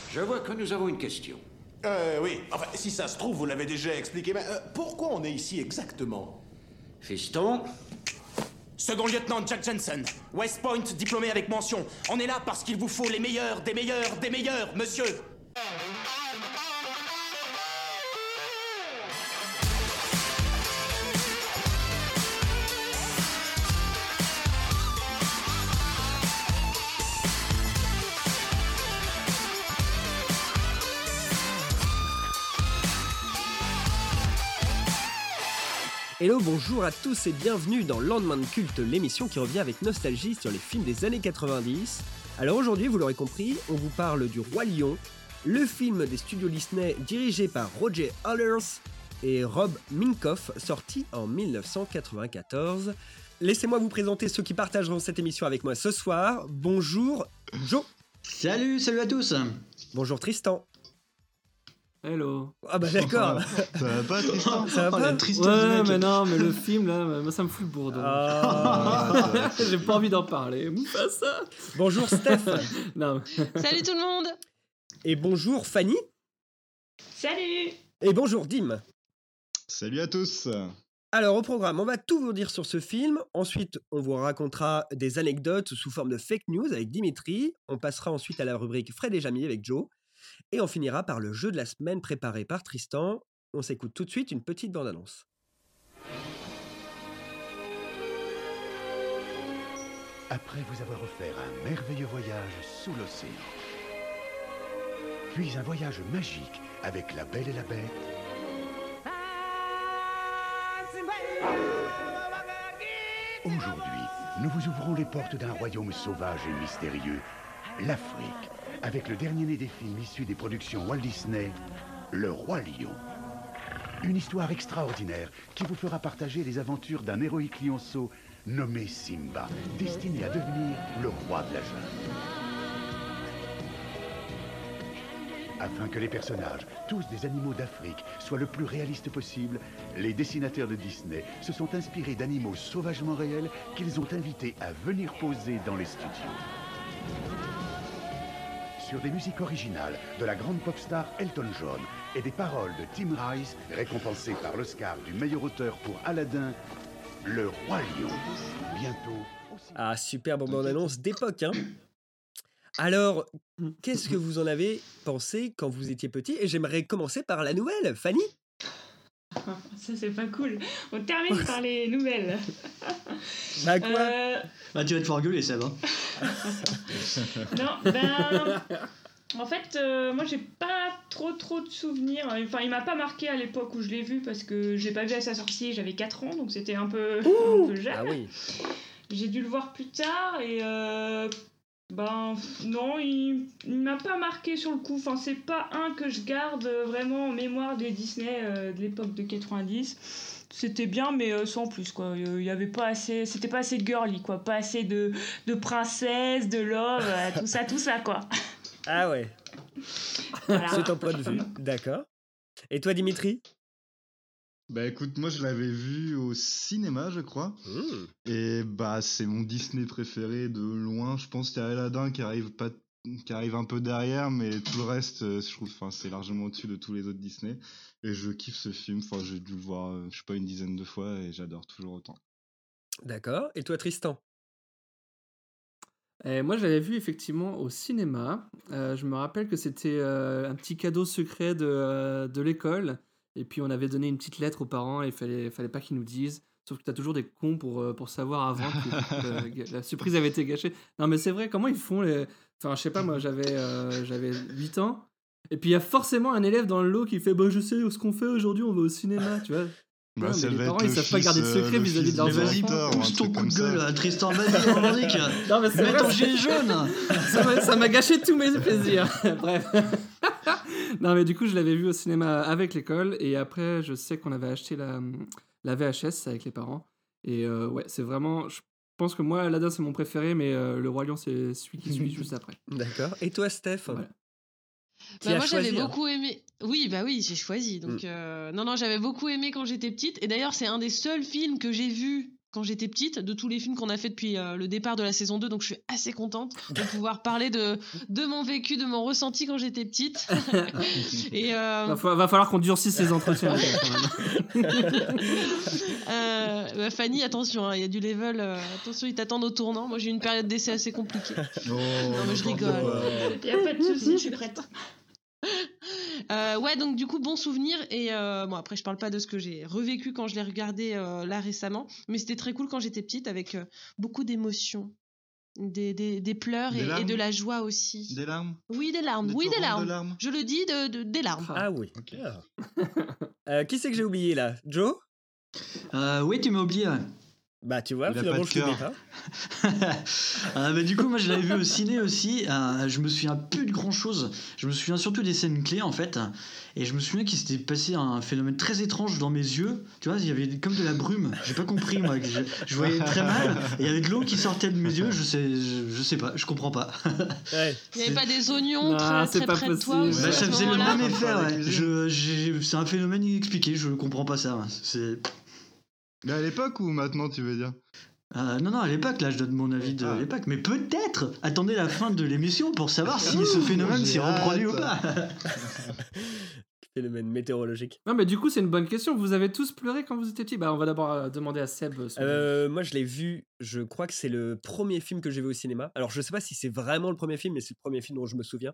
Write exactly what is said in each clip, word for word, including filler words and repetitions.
Je vois que nous avons une question. Euh, oui. Enfin, si ça se trouve, vous l'avez déjà expliqué, mais euh, pourquoi on est ici exactement? Fiston, Second lieutenant Jack Jensen, West Point, diplômé avec mention. On est là parce qu'il vous faut les meilleurs, des meilleurs, des meilleurs, monsieur. Hello, bonjour à tous et bienvenue dans Lendemain de culte, l'émission qui revient avec nostalgie sur les films des années quatre-vingt-dix. Alors aujourd'hui, vous l'aurez compris, on vous parle du Roi Lion, le film des studios Disney dirigé par Roger Allers et Rob Minkoff, sorti en dix-neuf cent quatre-vingt-quatorze. Laissez-moi vous présenter ceux qui partageront cette émission avec moi ce soir. Bonjour Joe. Salut, salut à tous. Bonjour Tristan. Hello. Ah bah d'accord. Ça va pas, Tristan? Ça va Oh, pas la tristesse du Ouais, mec. mais non, mais le film là, moi ça me fout le bourdon. Ah. J'ai pas envie d'en parler. Pas ça. Bonjour Steph. Non. Salut tout le monde. Et bonjour Fanny. Salut. Et bonjour Dim. Salut à tous. Alors au programme, on va tout vous dire sur ce film. Ensuite, on vous racontera des anecdotes sous forme de fake news avec Dimitri. On passera ensuite à la rubrique Fred et Jamy avec Joe. Et on finira par le jeu de la semaine préparé par Tristan. On s'écoute tout de suite une petite bande-annonce. Après vous avoir offert un merveilleux voyage sous l'océan, puis un voyage magique avec la Belle et la Bête, aujourd'hui, nous vous ouvrons les portes d'un royaume sauvage et mystérieux, l'Afrique, avec le dernier né des films issus des productions Walt Disney, Le Roi Lion. Une histoire extraordinaire qui vous fera partager les aventures d'un héroïque lionceau nommé Simba, destiné à devenir le roi de la jungle. Afin que les personnages, tous des animaux d'Afrique, soient le plus réalistes possible, les dessinateurs de Disney se sont inspirés d'animaux sauvagement réels qu'ils ont invités à venir poser dans les studios. Sur des musiques originales de la grande pop star Elton John et des paroles de Tim Rice, récompensé par l'Oscar du meilleur auteur pour Aladdin, Le Roi Lion, bientôt... Aussi... Ah, superbe bande-annonce d'époque, hein. Alors, qu'est-ce que vous en avez pensé quand vous étiez petit? Et j'aimerais commencer par la nouvelle, Fanny. Ça c'est pas cool. On termine par les nouvelles. Bah quoi Euh, Bah, tu vas te faire engueuler, Seb. Hein. non, ben... En fait, euh, moi j'ai pas trop trop de souvenirs. Enfin, il m'a pas marqué à l'époque où je l'ai vu parce que j'ai pas vu à sa sortie, j'avais quatre ans, donc c'était un peu, un peu jeune. Ah oui. J'ai dû le voir plus tard et... Euh... Ben non, il, il m'a pas marqué sur le coup. Enfin, c'est pas un que je garde vraiment en mémoire des Disney euh, de l'époque de quatre-vingt-dix. C'était bien, mais euh, sans plus quoi. Il y avait pas assez, c'était pas assez girly quoi, pas assez de de princesse, de love, euh, tout ça, tout ça quoi. Ah ouais. Voilà. C'est ton point de vue, d'accord. Et toi, Dimitri? Bah écoute, moi je l'avais vu au cinéma, je crois. Mmh. Et bah c'est mon Disney préféré de loin. Je pense qu'il y a Aladdin qui arrive pas, qui arrive un peu derrière, mais tout le reste, euh, je trouve, enfin c'est largement au-dessus de tous les autres Disney. Et je kiffe ce film. Enfin, j'ai dû le voir, euh, je sais pas, une dizaine de fois et j'adore toujours autant. D'accord. Et toi, Tristan? Et moi, je l'avais vu effectivement au cinéma. Euh, je me rappelle que c'était euh, un petit cadeau secret de, euh, de l'école. Et puis, on avait donné une petite lettre aux parents et il fallait, fallait pas qu'ils nous disent. Sauf que t'as toujours des cons pour, euh, pour savoir avant que, que la surprise avait été gâchée. Non, mais c'est vrai, comment ils font les... Enfin, je sais pas, moi, j'avais, euh, j'avais huit ans. Et puis, il y a forcément un élève dans le lot qui fait bah, « Je sais ce qu'on fait aujourd'hui, on va au cinéma. » Tu vois. Bah, Non, ça mais les devait parents, être ils le savent pas fils, garder de euh, secret le vis-à-vis fils de leurs Mais du vas-y, enfants. directeur, ou un pousse ton truc coup comme de gueule, ça. là, Tristan, vas-y, revendique. Non, mais c'est Mets vrai, ton gilet jaune. ça m'a, ça m'a gâché tous mes plaisirs. Bref. Non, mais du coup, je l'avais vu au cinéma avec l'école. Et après, je sais qu'on avait acheté la, la V H S avec les parents. Et euh, ouais, c'est vraiment... Je pense que moi, Aladdin, c'est mon préféré. Mais euh, Le Roi Lion, c'est celui qui suit juste après. D'accord. Et toi, Steph? Voilà. Qui Bah, a moi j'avais choisi, hein. beaucoup aimé. Oui, bah oui, j'ai choisi. Donc, Mm. euh, non, non, j'avais beaucoup aimé quand j'étais petite. Et d'ailleurs, c'est un des seuls films que j'ai vu quand j'étais petite, de tous les films qu'on a fait depuis euh, le départ de la saison deux, donc je suis assez contente de pouvoir parler de, de mon vécu, de mon ressenti quand j'étais petite. Et euh... va, fa- va falloir qu'on durcisse ces entretiens. Quand même. euh, bah, Fanny, attention, il hein, y a du level, euh, attention, ils t'attendent au tournant. Moi, j'ai eu une période d'essai assez compliquée. Oh, non, mais je rigole. Y a pas de souci, je suis prête. Euh, ouais, donc du coup, bon souvenir. Et euh, bon, après, je parle pas de ce que j'ai revécu quand je l'ai regardé euh, là récemment, mais c'était très cool quand j'étais petite avec euh, beaucoup d'émotions, des, des, des pleurs Des et, larmes et de la joie aussi. Des larmes Oui, des larmes. Des oui, des torrents larmes. de larmes Je le dis, de, de- des larmes. Ah oui. Ok. Euh, qui c'est que j'ai oublié là? Joe? Euh, oui, tu m'as oublié. Ouais. Bah tu vois, Il a finalement pas de je t'oublie cœur. pas. Euh, bah, du coup, moi je l'avais vu au ciné aussi. Euh, je me souviens plus de grand chose. Je me souviens surtout des scènes clés en fait. Et je me souviens qu'il s'était passé un phénomène très étrange dans mes yeux. Tu vois, il y avait comme de la brume. J'ai pas compris moi. Je, je voyais très mal. Et il y avait de l'eau qui sortait de mes yeux. Je sais, je, je sais pas. Je comprends pas. Ouais. Il n'y avait pas des oignons Non, très, c'est très pas près de toi possible. aussi, Bah, à ça ce faisait le moment-là même effet. Par la Ouais. cuisine. Je, j'ai- c'est un phénomène inexpliqué. Je comprends pas ça. C'est Mais à l'époque ou maintenant, tu veux dire? Euh, non, non, à l'époque, là, je donne mon avis de Ah. l'époque. Mais peut-être attendez la fin de l'émission pour savoir si ce phénomène s'est j'ai reproduit hâte. ou pas. Phénomène météorologique. Non, mais du coup, c'est une bonne question. Vous avez tous pleuré quand vous étiez petits? Bah, on va d'abord euh, demander à Seb. son- Euh, moi je l'ai vu, je crois que c'est le premier film que j'ai vu au cinéma. Alors je sais pas si c'est vraiment le premier film, mais c'est le premier film dont je me souviens.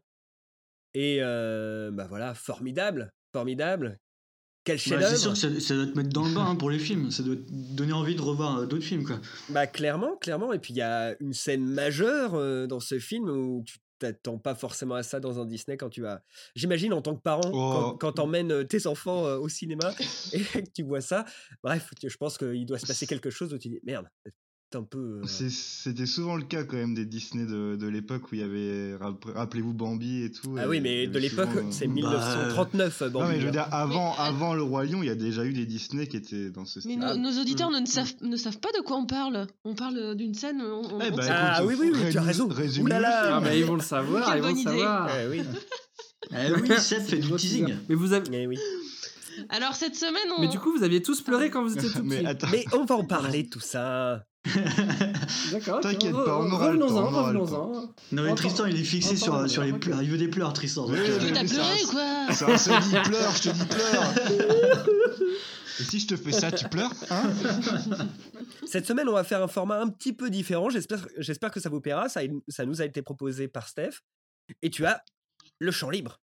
Et euh, bah voilà, formidable, formidable. Quel Bah, chef-d'œuvre. c'est sûr que ça, ça doit te mettre dans le bain hein, pour les films. Ça doit te donner envie de revoir euh, d'autres films, quoi. Bah clairement, clairement. Et puis il y a une scène majeure euh, dans ce film où tu t'attends pas forcément à ça dans un Disney quand tu vas. J'imagine en tant que parent, quand, Oh. quand t'emmènes euh, tes enfants euh, au cinéma et que tu vois ça. Bref, tu- je pense qu'il doit se passer quelque chose où tu dis merde, c'est un peu. euh, C'est- C'était souvent le cas quand même des Disney de, de l'époque où il y avait, rapp- rappelez-vous Bambi et tout. Ah et oui, il y mais avait de l'époque, souvent, euh, c'est Bah, mille neuf cent trente-neuf. Non Bambi, mais je veux hein. dire, avant, Mais, avant le Roi Lion, il y a déjà eu des Disney qui étaient dans ce Mais style. nos, nos auditeurs Mm. ne, ne savent, ne savent pas de quoi on parle. On parle d'une scène. On, on- Eh on bah, sait- Ah écoute, oui, oui, oui, tu as résume- raison. résume Ouh là le là. film. Ah, mais ils vont le savoir, Quelle ils vont le bonne idée. savoir. Eh oui. Eh oui, Seb fait du teasing. Mais vous avez. Eh oui. Alors cette semaine, on. Mais du coup, vous aviez tous pleuré quand vous étiez tout Mais petits. attends, Mais on va en parler de tout ça. D'accord. ok. T'inquiète Re- pas, on aura le temps, Revenons-en, on aura le revenons-en. Non mais Entends- Tristan il est fixé sur, entends- sur les ok. pleurs, il veut des pleurs Tristan. Oui, donc, euh, mais- T'as mais pleuré ça- ou quoi? ça on se dit pleure, je te dis pleure. Et si je te fais ça, tu pleures, hein? Cette semaine, on va faire un format un petit peu différent. J'espère, j'espère que ça vous plaira. Ça, ça nous a été proposé par Steph. Et tu as le champ libre.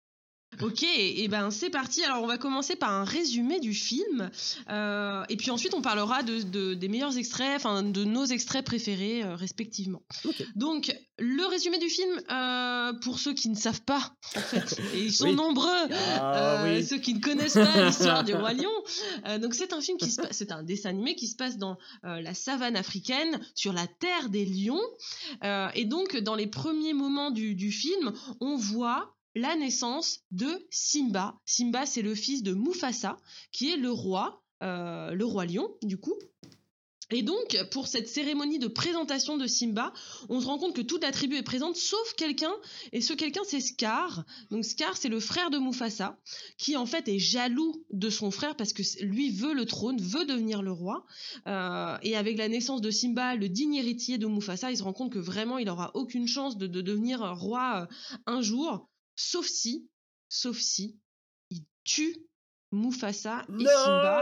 Ok, et ben c'est parti. Alors on va commencer par un résumé du film, euh, et puis ensuite on parlera de, de- des meilleurs extraits, enfin de nos extraits préférés euh, respectivement. Ok. Donc le résumé du film, euh, pour ceux qui ne savent pas, en fait, et ils sont Oui. nombreux, Ah euh, oui. ceux qui ne connaissent pas l'histoire du roi lion. Euh, donc c'est un film qui se passe, c'est un dessin animé qui se passe dans euh, la savane africaine, sur la terre des lions, Euh, et donc dans les premiers moments du, du film, on voit la naissance de Simba. Simba, c'est le fils de Mufasa, qui est le roi, euh, le roi lion, du coup. Et donc, pour cette cérémonie de présentation de Simba, on se rend compte que toute la tribu est présente, sauf quelqu'un, et ce quelqu'un, c'est Scar. Donc Scar, c'est le frère de Mufasa, qui en fait est jaloux de son frère, parce que lui veut le trône, veut devenir le roi. Euh, et avec la naissance de Simba, le digne héritier de Mufasa, il se rend compte que vraiment, il n'aura aucune chance de, de devenir roi euh, un jour, sauf si, sauf si, il tue Mufasa et Simba.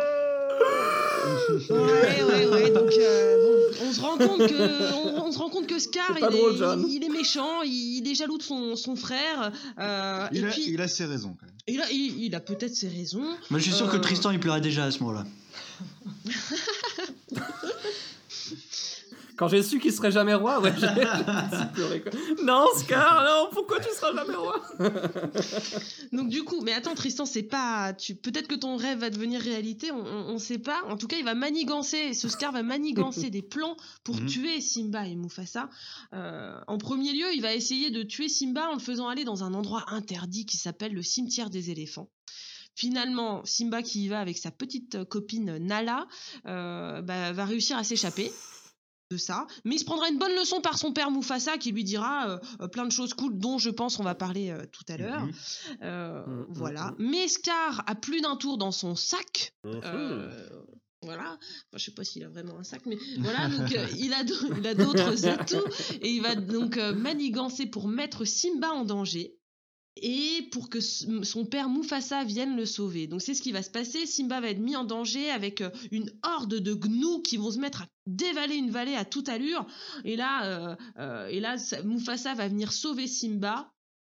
Ouais, ouais, ouais. Donc, euh, bon, on se rend compte que, on, on se rend compte que Scar, C'est il, pas drôle, est, John. il est méchant, il, il est jaloux de son, son frère. euh, Il et a, puis, il a ses raisons quand même. il a, il, il a peut-être ses raisons. Moi je suis sûr que Euh, Tristan il pleurait déjà à ce moment-là. Quand j'ai su qu'il serait jamais roi, ouais, j'ai j'ai pleuré, quoi. Non, Scar, non, pourquoi tu seras jamais roi? Donc du coup, mais attends Tristan, c'est pas, tu, peut-être que ton rêve va devenir réalité, on, on, on sait pas. En tout cas, il va manigancer, ce Scar va manigancer des plans pour Mhm. tuer Simba et Mufasa. Euh, en premier lieu, il va essayer de tuer Simba en le faisant aller dans un endroit interdit qui s'appelle le cimetière des éléphants. Finalement, Simba qui y va avec sa petite copine Nala euh, bah, va réussir à s'échapper de ça, mais il se prendra une bonne leçon par son père Mufasa qui lui dira euh, euh, plein de choses cool dont je pense on va parler euh, tout à l'heure. Mhm. Euh, Mhm, voilà. mhm. Mais Scar a plus d'un tour dans son sac. Euh, Voilà, enfin, je sais pas s'il a vraiment un sac, mais voilà, donc euh, il a, d- il a d'autres atouts et il va donc euh, manigancer pour mettre Simba en danger et pour que s- son père Mufasa vienne le sauver. Donc c'est ce qui va se passer, Simba va être mis en danger avec euh, une horde de gnous qui vont se mettre à dévaler une vallée à toute allure et là, euh, euh, et là ça- Mufasa va venir sauver Simba,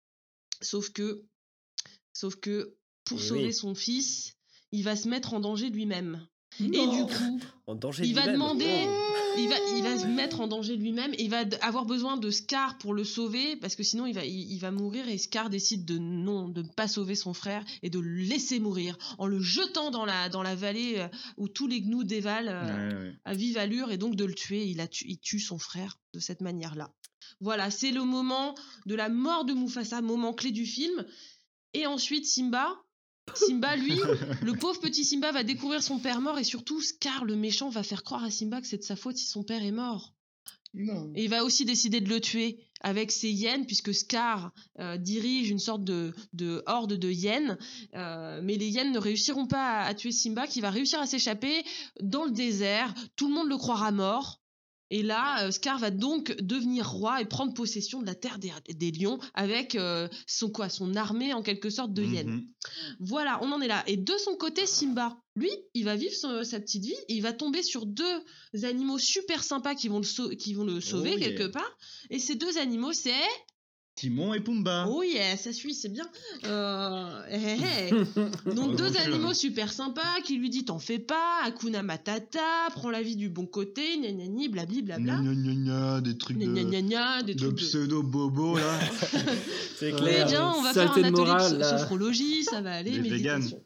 sauf que, sauf que pour Eh sauver oui. son fils, il va se mettre en danger lui-même. Et Non. du coup, En danger il de va lui-même. demander, il va, il va se mettre en danger lui-même, et il va d- avoir besoin de Scar pour le sauver, parce que sinon il va, il, il va mourir, et Scar décide de non, de ne pas sauver son frère, et de le laisser mourir, en le jetant dans la, dans la vallée euh, où tous les gnous dévalent euh, Ouais, ouais. à vive allure, et donc de le tuer, il, a tu- il tue son frère de cette manière-là. Voilà, c'est le moment de la mort de Mufasa, moment clé du film, et ensuite Simba... Simba, lui, le pauvre petit Simba va découvrir son père mort et surtout Scar, le méchant, va faire croire à Simba que c'est de sa faute si son père est mort. Non. Et il va aussi décider de le tuer avec ses hyènes, puisque Scar euh, dirige une sorte de, de horde de hyènes. Euh, mais les hyènes ne réussiront pas à, à tuer Simba, qui va réussir à s'échapper dans le désert. Tout le monde le croira mort. Et là, euh, Scar va donc devenir roi et prendre possession de la terre des, des lions avec euh, son, quoi, son armée en quelque sorte de hyènes. Mhm. Voilà, on en est là. Et de son côté, Simba, lui, il va vivre son- sa petite vie et il va tomber sur deux animaux super sympas qui vont le, sau- qui vont le sauver Oh yeah. quelque part. Et ces deux animaux, c'est... Timon et Pumba. Oh yeah, ça suit, c'est bien. Euh, hey, hey. Donc Oh, deux donc, euh, animaux super sympas qui lui dit t'en fais pas, Hakuna Matata, prends la vie du bon côté, gna gna gna, blabli Gna blabla. gna gna gna, des trucs Gna gna de, gna gna, des de trucs de... pseudo-bobo là. C'est Très clair. bien, on va faire un Saleté de atelier de morale, so- là. sophrologie, ça va aller, Des véganes. méditation.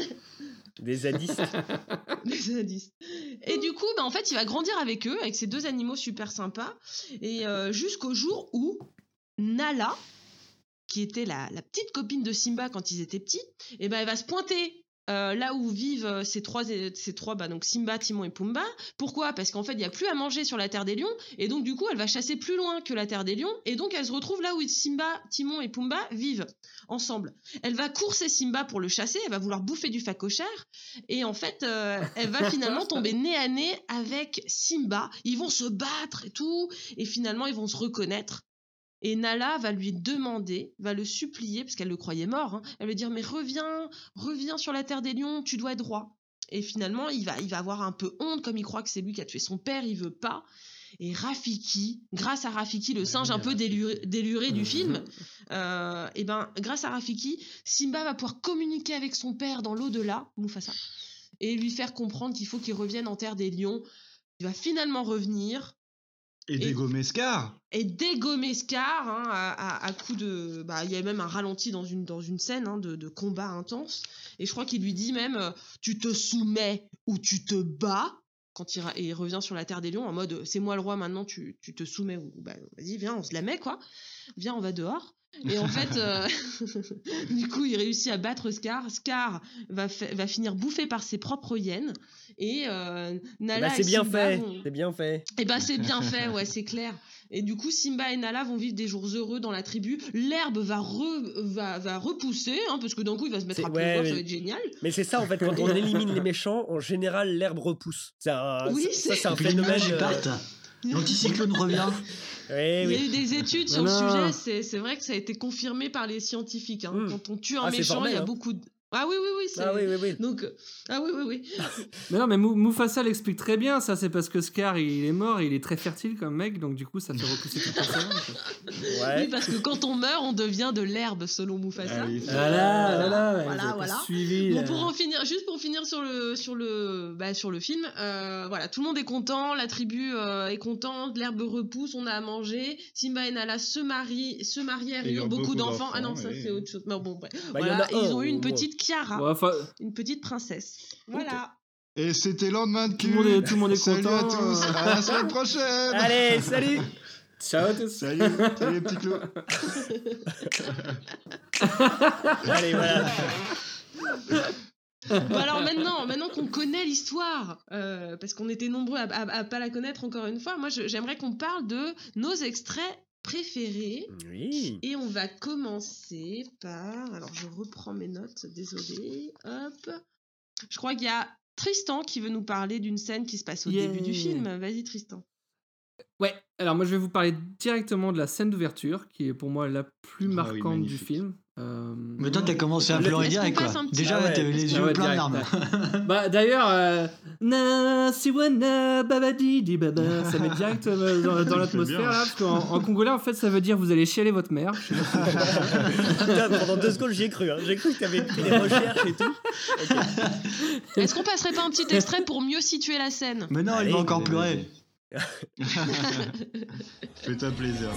Des zadistes. Les zadistes. Et du coup, bah, en fait, il va grandir avec eux, avec ces deux animaux super sympas, et euh, jusqu'au jour où Nala, qui était la, la petite copine de Simba quand ils étaient petits, et ben elle va se pointer euh, là où vivent euh, ces trois, ces trois bah, donc Simba, Timon et Pumba. Pourquoi ? Parce qu'en fait, il n'y a plus à manger sur la Terre des Lions, et donc du coup, elle va chasser plus loin que la Terre des Lions, et donc elle se retrouve là où Simba, Timon et Pumba vivent ensemble. Elle va courser Simba pour le chasser, elle va vouloir bouffer du phacochère, et en fait, euh, elle va finalement tomber nez à nez avec Simba. Ils vont se battre et tout, et finalement, ils vont se reconnaître. Et Nala va lui demander, va le supplier, parce qu'elle le croyait mort, hein, elle va lui dire « Mais reviens, reviens sur la terre des lions, tu dois être roi. » Et finalement, il va, il va avoir un peu honte, comme il croit que c'est lui qui a tué son père, il veut pas. Et Rafiki, grâce à Rafiki, le singe un peu déluré, déluré du film, euh, et ben, grâce à Rafiki, Simba va pouvoir communiquer avec son père dans l'au-delà, Mufasa, et lui faire comprendre qu'il faut qu'il revienne en terre des lions. Il va finalement revenir, Et dégommer Scar. et dégommer Scar hein, à, à, à coup de... Bah, il y a même un ralenti dans une, dans une scène hein, de, de combat intense. Et je crois qu'il lui dit même euh, « Tu te soumets ou tu te bats ?» Quand il, ra- et il revient sur la Terre des Lions en mode « C'est moi le roi, maintenant tu, tu te soumets. » ou bah, vas-y, viens, on se la met, quoi. Viens, on va dehors. Et en fait, euh, du coup, il réussit à battre Scar. Scar va, fa- va finir bouffé par ses propres hyènes. Et euh, Nala Bah, et c'est bien Simba fait. vont- C'est bien fait. et bah c'est bien fait, ouais, c'est clair. Et du coup, Simba et Nala vont vivre des jours heureux dans la tribu. L'herbe va, re- va, va repousser, hein, parce que d'un coup, il va se mettre C'est- à ouais, pleuvoir, mais- ça va être génial. Mais c'est ça en fait, quand on élimine les méchants, en général l'herbe repousse. C'est un, Oui, ça, c'est- c'est un Et puis les phénomène. nuages ils euh, partent. L'anticyclone revient. Oui, Il y a oui. eu des études sur Non. le sujet, c'est, c'est vrai que ça a été confirmé par les scientifiques. Hein. Mm. Quand on tue un Ah, c'est méchant, formel, il y a hein. beaucoup de... Ah oui, oui, oui. C'est... Ah oui, oui, oui. Donc, euh, ah oui, oui, oui. Mais non, mais Mou- Mufasa l'explique très bien. Ça, c'est parce que Scar, il est mort et il est très fertile comme mec. Donc, du coup, ça fait repousser tout le personnage. Oui, Ouais. parce que quand on meurt, on devient de l'herbe, selon Mufasa. Ah oui, c'est- Voilà, voilà, ouais, Voilà, vous avez pas voilà. suivi. Bon, euh, pour en finir, juste pour finir sur le, sur le, bah, sur le film, euh, voilà, tout le monde est content, la tribu euh, est contente, l'herbe repousse, on a à manger, Simba et Nala se marient, se marièrent, Et et ils ont ont beaucoup, beaucoup d'enfants. Ah non, d'enfants, ça et- c'est autre chose. Mais bon, bref. Bah, il y en voilà, a et ils un, ont eu une au moins. petite Kiara, ouais, enfin, une petite princesse. Voilà. Et c'était lendemain de Tout le monde est- tout le monde est Salut content, à tous. euh. À la semaine prochaine. Allez, salut. ciao à tous. Salut. Salut les petits clous. Allez, voilà. Bon, alors maintenant, maintenant qu'on connaît l'histoire, euh, parce qu'on était nombreux à, à, à pas la connaître encore une fois, moi je- j'aimerais qu'on parle de nos extraits préférés. Oui. Et on va commencer par... Alors, je reprends mes notes, désolé. Hop. Je crois qu'il y a Tristan qui veut nous parler d'une scène qui se passe au Yeah. début du film. Vas-y Tristan. Ouais, alors moi je vais vous parler directement de la scène d'ouverture, qui est pour moi la plus Ah oui, marquante du magnifique. film. Euh, Mais toi, t'as commencé à Est-ce pleurer qu'on direct, passe quoi. un petit- Déjà, Ah ouais, t'avais est-ce les Ah yeux ouais, pleins de direct, larmes. Bah d'ailleurs, euh, na siwana babadi di baba, ça met direct euh, dans, dans l'atmosphère bien. là, parce qu'en en congolais en fait ça veut dire vous allez chialer votre mère. Je sais pas. Putain, pendant deux secondes, j'y ai cru. Hein. J'ai cru que t'avais fait des recherches et tout. Ok. Est-ce qu'on passerait pas un petit extrait pour mieux situer la scène? Mais non, Allez, il va encore vas-y, pleurer. Fais-toi plaisir.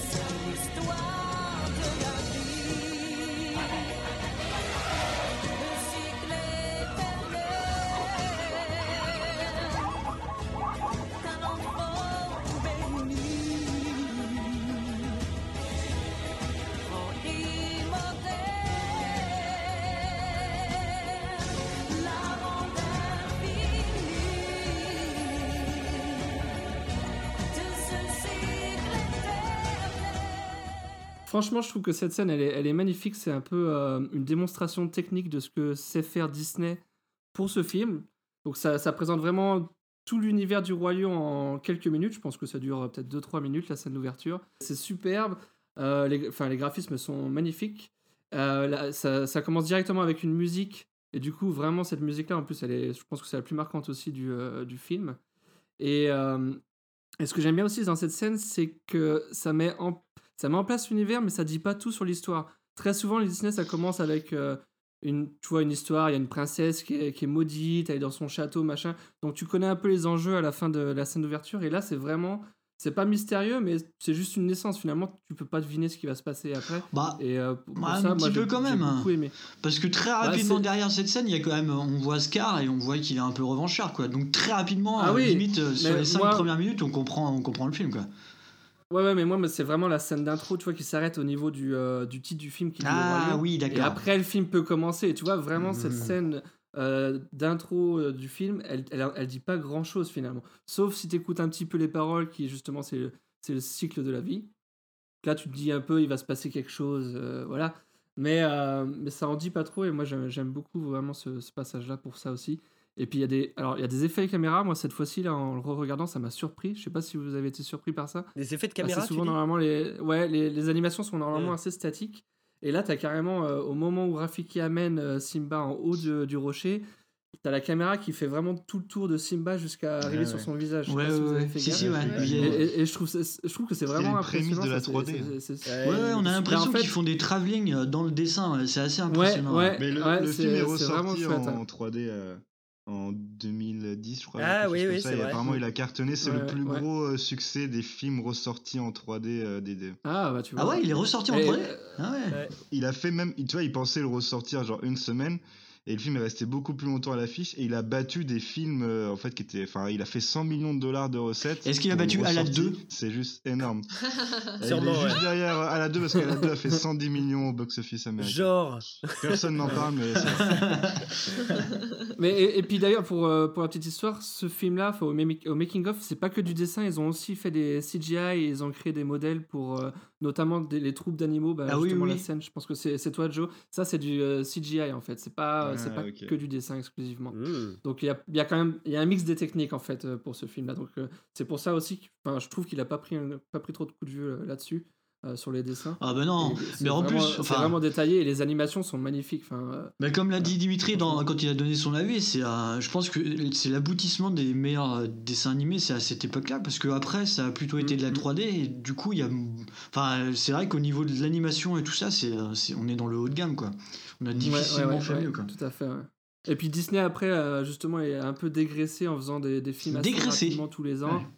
Franchement, je trouve que cette scène, elle est, elle est magnifique. C'est un peu euh, une démonstration technique de ce que sait faire Disney pour ce film. Donc ça, ça présente vraiment tout l'univers du Roi Lion en quelques minutes. Je pense que ça dure euh, peut-être deux trois minutes, la scène d'ouverture. C'est superbe. Euh, les, enfin, les graphismes sont magnifiques. Euh, là, ça, ça commence directement avec une musique. Et du coup, vraiment, cette musique-là, en plus, elle est, je pense que c'est la plus marquante aussi du, euh, du film. Et, euh, et ce que j'aime bien aussi dans cette scène, c'est que ça met en Ça met en place l'univers, mais ça dit pas tout sur l'histoire. Très souvent, les Disney, ça commence avec euh, une, tu vois, une histoire. Il y a une princesse qui est, qui est maudite, elle est dans son château, machin. Donc, tu connais un peu les enjeux à la fin de la scène d'ouverture. Et là, c'est vraiment, c'est pas mystérieux, mais c'est juste une naissance. Finalement, tu peux pas deviner ce qui va se passer après. Bah, Et euh, pour bah, ça, un moi, petit peu j'ai, quand j'ai même. beaucoup aimé. Parce que très Bah, rapidement c'est- derrière cette scène, il y a quand même, on voit Scar et on voit qu'il est un peu revanchard, quoi. Donc très rapidement, Ah euh, oui, limite euh, sur mais les cinq moi- premières minutes, on comprend, on comprend le film, quoi. Ouais, ouais, mais moi, mais c'est vraiment la scène d'intro, tu vois, qui s'arrête au niveau du, euh, du titre du film qui dit Le Roi Ah Lion. oui, Et d'accord. après, le film peut commencer. Et tu vois, vraiment, cette Mhm. scène euh, d'intro euh, du film, elle, elle, elle dit pas grand chose finalement. Sauf si tu écoutes un petit peu les paroles, qui justement, c'est le, c'est le cycle de la vie. Là, tu te dis un peu, il va se passer quelque chose, euh, voilà. Mais, euh, mais ça en dit pas trop. Et moi, j'aime, j'aime beaucoup vraiment ce, ce passage-là pour ça aussi. Et puis, il y a des, alors, il y a des effets caméra. Moi, cette fois-ci, là, en le re-regardant, ça m'a surpris. Je sais pas si vous avez été surpris par ça. Des effets de caméra, Assez tu souvent, dis normalement, les, ouais, les, les animations sont normalement Ouais. assez statiques. Et là, tu as carrément, euh, au moment où Rafiki amène euh, Simba en haut de- du rocher, tu as la caméra qui fait vraiment tout le tour de Simba jusqu'à arriver Ouais, sur ouais. son visage. Je sais Ouais, pas si vous ouais, avez ouais. fait Si, gaffe. si, ouais. Ouais. Il y Et, a- et- et je, trouve ça- je trouve que c'est vraiment les prémices impressionnant. de la ça, c'est- trois D. c'est- c'est- Ouais, Ouais, ouais, on a Mais l'impression en fait- qu'ils font des travelling euh, dans le dessin, ouais, c'est assez Ouais, impressionnant. ouais, Mais le, ouais, le c'est, film est c'est vraiment ressorti chouette. en hein. trois D euh, en deux mille dix, je crois. Ah quelque oui, chose comme oui, ça, c'est et vrai. apparemment, il a cartonné. C'est Ouais, le plus ouais. gros euh, succès des films ressortis en trois D euh, des deux. Ah, bah tu vois. Ah ouais, il est ressorti en Et, trois D. euh, Ah ouais. Ouais. Il a fait même, tu vois, il pensait le ressortir genre une semaine. Et le film est resté beaucoup plus longtemps à l'affiche et il a battu des films euh, en fait qui étaient, enfin il a fait cent millions de dollars de recettes. Est-ce qu'il a pour une battu Aladdin ressortie. deux? C'est juste énorme. Et Sûrement, il est juste ouais. derrière euh, Aladdin parce qu'Aladdin a fait cent dix millions au box-office américain. Genre. Personne n'en parle mais c'est... Mais et, et puis d'ailleurs pour, euh, pour la petite histoire, ce film-là, enfin, au, mami- au making of, c'est pas que du dessin, ils ont aussi fait des C G I et ils ont créé des modèles pour euh, notamment des, les troupes d'animaux. Bah, Ah oui, justement oui. la scène, je pense que c'est, c'est toi Joe. Ça c'est du euh, C G I en fait, c'est pas Ah, c'est pas ok. que du dessin exclusivement. Mmh. Donc il y a, il y a quand même il y a un mix des techniques en fait euh, pour ce film-là. Donc euh, c'est pour ça aussi que enfin, je trouve qu'il a pas pris un- pas pris trop de coups de vieux euh, là-dessus. euh, sur les dessins. Ah bah non, Et c'est mais en vraiment- plus, c'est enfin, vraiment détaillé et les animations sont magnifiques. Enfin, euh, bah comme l'a dit Dimitri dans, quand il a donné son avis, c'est, euh, je pense que c'est l'aboutissement des meilleurs euh, dessins animés, c'est à cette époque-là, parce que après ça a plutôt été de la Mhm. trois D et du coup il y a, enfin c'est vrai qu'au niveau de l'animation et tout ça, c'est, euh, c'est, on est dans le haut de gamme quoi. On a ouais, difficilement ouais, ouais, fait ouais, mieux quoi. Tout à fait. Ouais. Et puis Disney après euh, justement est un peu dégraissé en faisant des, des films assez Dégraissé. rapidement tous les ans.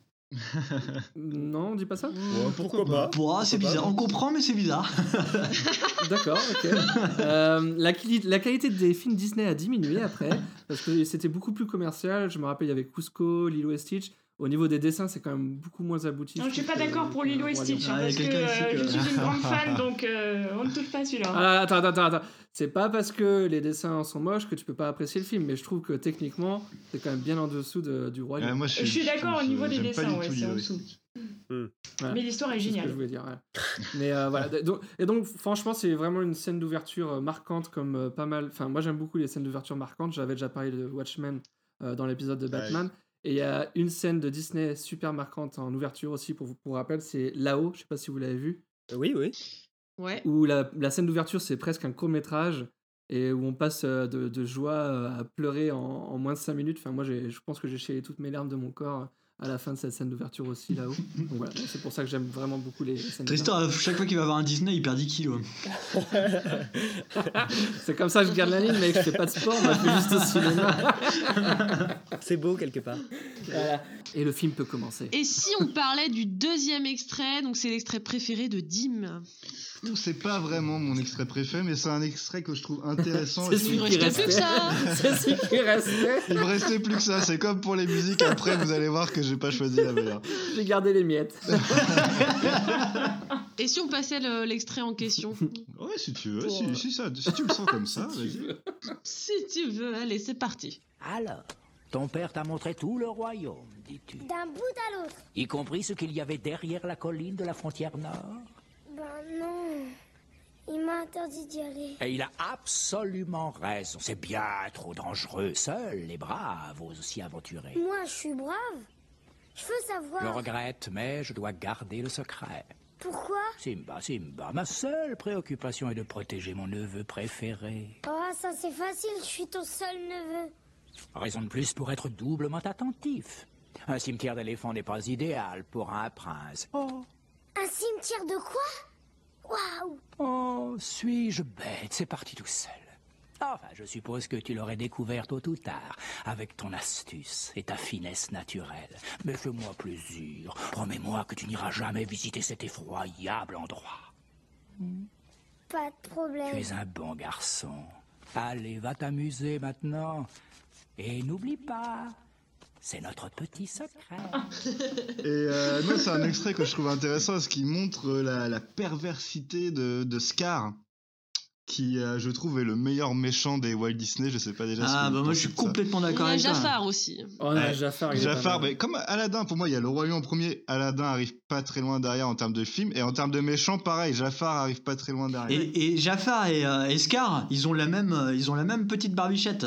Non, on dit pas ça. Ouais, pourquoi pas Pouah, c'est Pourquoi pas. bizarre, on comprend mais c'est bizarre. D'accord, ok. Euh, la, quali- la qualité des films Disney a diminué après, parce que c'était beaucoup plus commercial. Je me rappelle, il y avait Cusco, Lilo et Stitch. Au niveau des dessins, c'est quand même beaucoup moins abouti. Non, je suis trouve pas que- d'accord pour que Lilo et Roi Stitch, Lion. hein, Ah, il y a parce que quelqu'un ici euh, que- je suis une grande fan, donc euh, on ne touche pas celui-là. Ah, attends, attends, attends. C'est pas parce que les dessins sont moches que tu peux pas apprécier le film, mais je trouve que techniquement, c'est quand même bien en dessous de- du Roi Lion. Ouais, moi, Je suis d'accord au niveau des j'aime pas dessins, du ouais, tout c'est Lilo en et dessous. Stitch. Ouais. Mais l'histoire est C'est ce que géniale. je voulais dire. Ouais. Mais euh, voilà. Donc- et donc, franchement, c'est vraiment une scène d'ouverture euh, marquante, comme euh, pas mal. Enfin, moi, j'aime beaucoup les scènes d'ouverture marquantes. J'avais déjà parlé de Watchmen euh, dans l'épisode de Batman. Ouais. Et il y a une scène de Disney super marquante en ouverture aussi, pour vous pour rappel, c'est Là-haut, je sais pas si vous l'avez vu. Oui, oui. Ouais. Où la, la scène d'ouverture, c'est presque un court-métrage, et où on passe de, de joie à pleurer en, en moins de cinq minutes. Enfin, moi, j'ai, je pense que j'ai chialé toutes mes larmes de mon corps à la fin de cette scène d'ouverture aussi, Là-haut. Donc voilà, c'est pour ça que j'aime vraiment beaucoup les scènes. Tristan, à chaque fois qu'il va voir un Disney, il perd dix kilos. C'est comme ça que je garde la ligne, mec, je fais pas de sport, moi, je fais juste au cinéma. C'est beau quelque part. Voilà. Et le film peut commencer. Et si on parlait du deuxième extrait, donc c'est l'extrait préféré de Dim. C'est pas vraiment mon extrait préféré, mais c'est un extrait que je trouve intéressant. C'est celui qui restait. Plus que ça. C'est celui qui restait. Il me restait plus que ça. C'est comme pour les musiques. Après, vous allez voir que j'ai pas choisi la meilleure. J'ai gardé les miettes. Et si on passait le, l'extrait en question? Ouais, si tu veux. Pour... Si, si, ça, si tu le sens comme ça, si vas-y. Si tu veux, allez, c'est parti. Alors, ton père t'a montré tout le royaume, dis-tu? D'un bout à l'autre. Y compris ce qu'il y avait derrière la colline de la frontière nord? Ben non, il m'a interdit d'y aller. Et il a absolument raison. C'est bien trop dangereux. Seuls les braves osent s'y aventurer. Moi, je suis brave. Je veux savoir. Je regrette, mais je dois garder le secret. Pourquoi? Simba, Simba, ma seule préoccupation est de protéger mon neveu préféré. Oh, ça c'est facile, je suis ton seul neveu. Raison de plus pour être doublement attentif. Un cimetière d'éléphants n'est pas idéal pour un prince. Oh. Un cimetière de quoi? Waouh! Oh, suis-je bête? C'est parti tout seul. Enfin, je suppose que tu l'aurais découvert tôt ou tard, avec ton astuce et ta finesse naturelle. Mais fais-moi plaisir. Promets-moi que tu n'iras jamais visiter cet effroyable endroit. Pas de problème. Tu es un bon garçon. Allez, va t'amuser maintenant. Et n'oublie pas... C'est notre petit secret. Et euh, non, c'est un extrait que je trouve intéressant parce qu'il montre la, la perversité de, de Scar, qui, euh, je trouve, est le meilleur méchant des Walt Disney. Je sais pas déjà. Ah, bah moi, je suis complètement d'accord avec toi. Il y a Jafar aussi. Oh, on a Jafar. Jafar, mais comme Aladdin, pour moi, il y a le Roi Lion en premier. Aladdin arrive pas très loin derrière en termes de film. Et en termes de méchant, pareil, Jafar arrive pas très loin derrière. Et, et Jafar et, euh, et Scar, ils ont la même, euh, ils ont la même petite barbichette.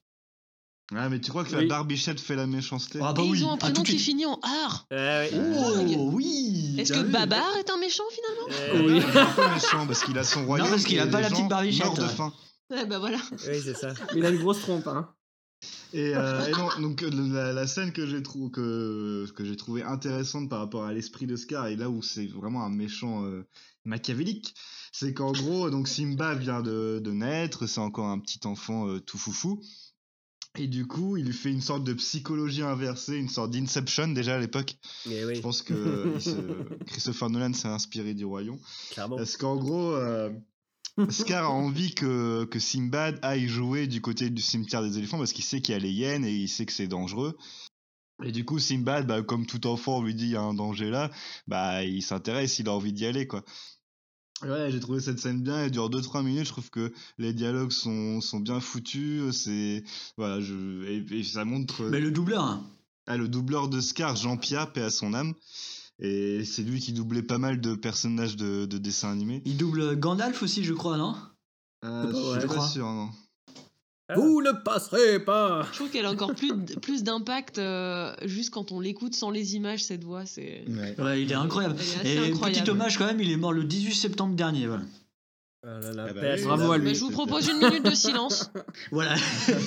Ouais, mais tu crois que oui. la barbichette fait la méchanceté? Ah bah et oui. Ils ont un prénom qui finit en ar. Euh, oui. Oh oui. Est-ce que vu. Babar est un méchant finalement? euh, Oui. Il est un peu méchant parce qu'il a son royaume. Non, parce qu'il a pas la petite barbichette. De faim. Ouais, bah voilà. Oui, c'est ça. Il a une grosse trompe, hein. Et, euh, et non, donc la, la scène que j'ai trou- que que j'ai trouvé intéressante par rapport à l'esprit de Scar et là où c'est vraiment un méchant euh, machiavélique, c'est qu'en gros, donc Simba vient de, de naître, c'est encore un petit enfant euh, tout foufou. Et du coup, il lui fait une sorte de psychologie inversée, une sorte d'Inception déjà à l'époque. Et oui. Je pense que il se... Christopher Nolan s'est inspiré du Roi Lion. Clairement. Parce qu'en gros, euh, Scar a envie que, que Simbad aille jouer du côté du cimetière des éléphants parce qu'il sait qu'il y a les hyènes et il sait que c'est dangereux. Et du coup, Simbad, bah, comme tout enfant, on lui dit il y a un danger là, bah, il s'intéresse, il a envie d'y aller, quoi. Ouais, j'ai trouvé cette scène bien, elle dure deux trois minutes, je trouve que les dialogues sont, sont bien foutus, c'est... Voilà, je... Et, et ça montre... Mais le doubleur hein. Ah, le doubleur de Scar, Jean-Pierre, paix à son âme, et c'est lui qui doublait pas mal de personnages de, de dessins animés. Il double Gandalf aussi, je crois, non? euh, Je suis pas sûr, non. Vous ne passerez pas. Je trouve qu'elle a encore plus, plus d'impact euh, juste quand on l'écoute sans les images, cette voix. C'est... Ouais. Ouais, il est incroyable. Il est Et incroyable. Petit hommage quand même, il est mort le dix-huit septembre dernier. Voilà. Ah là là, ah bah oui, bravo à lui. Bah, je vous propose une minute de silence. Voilà.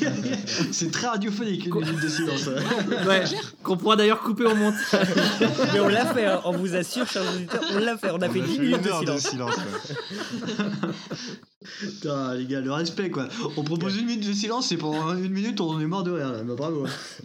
C'est très radiophonique, une minute de silence. Ouais, qu'on pourra d'ailleurs couper au montage. Mais on l'a fait, hein. On vous assure, chers auditeurs, on l'a fait. On a On fait a dix fait minutes une de heure silence. de silence quoi. Putain, les gars, le respect quoi. On propose une minute de silence, c'est pendant une minute, on est mort de rire là. Bah, bravo.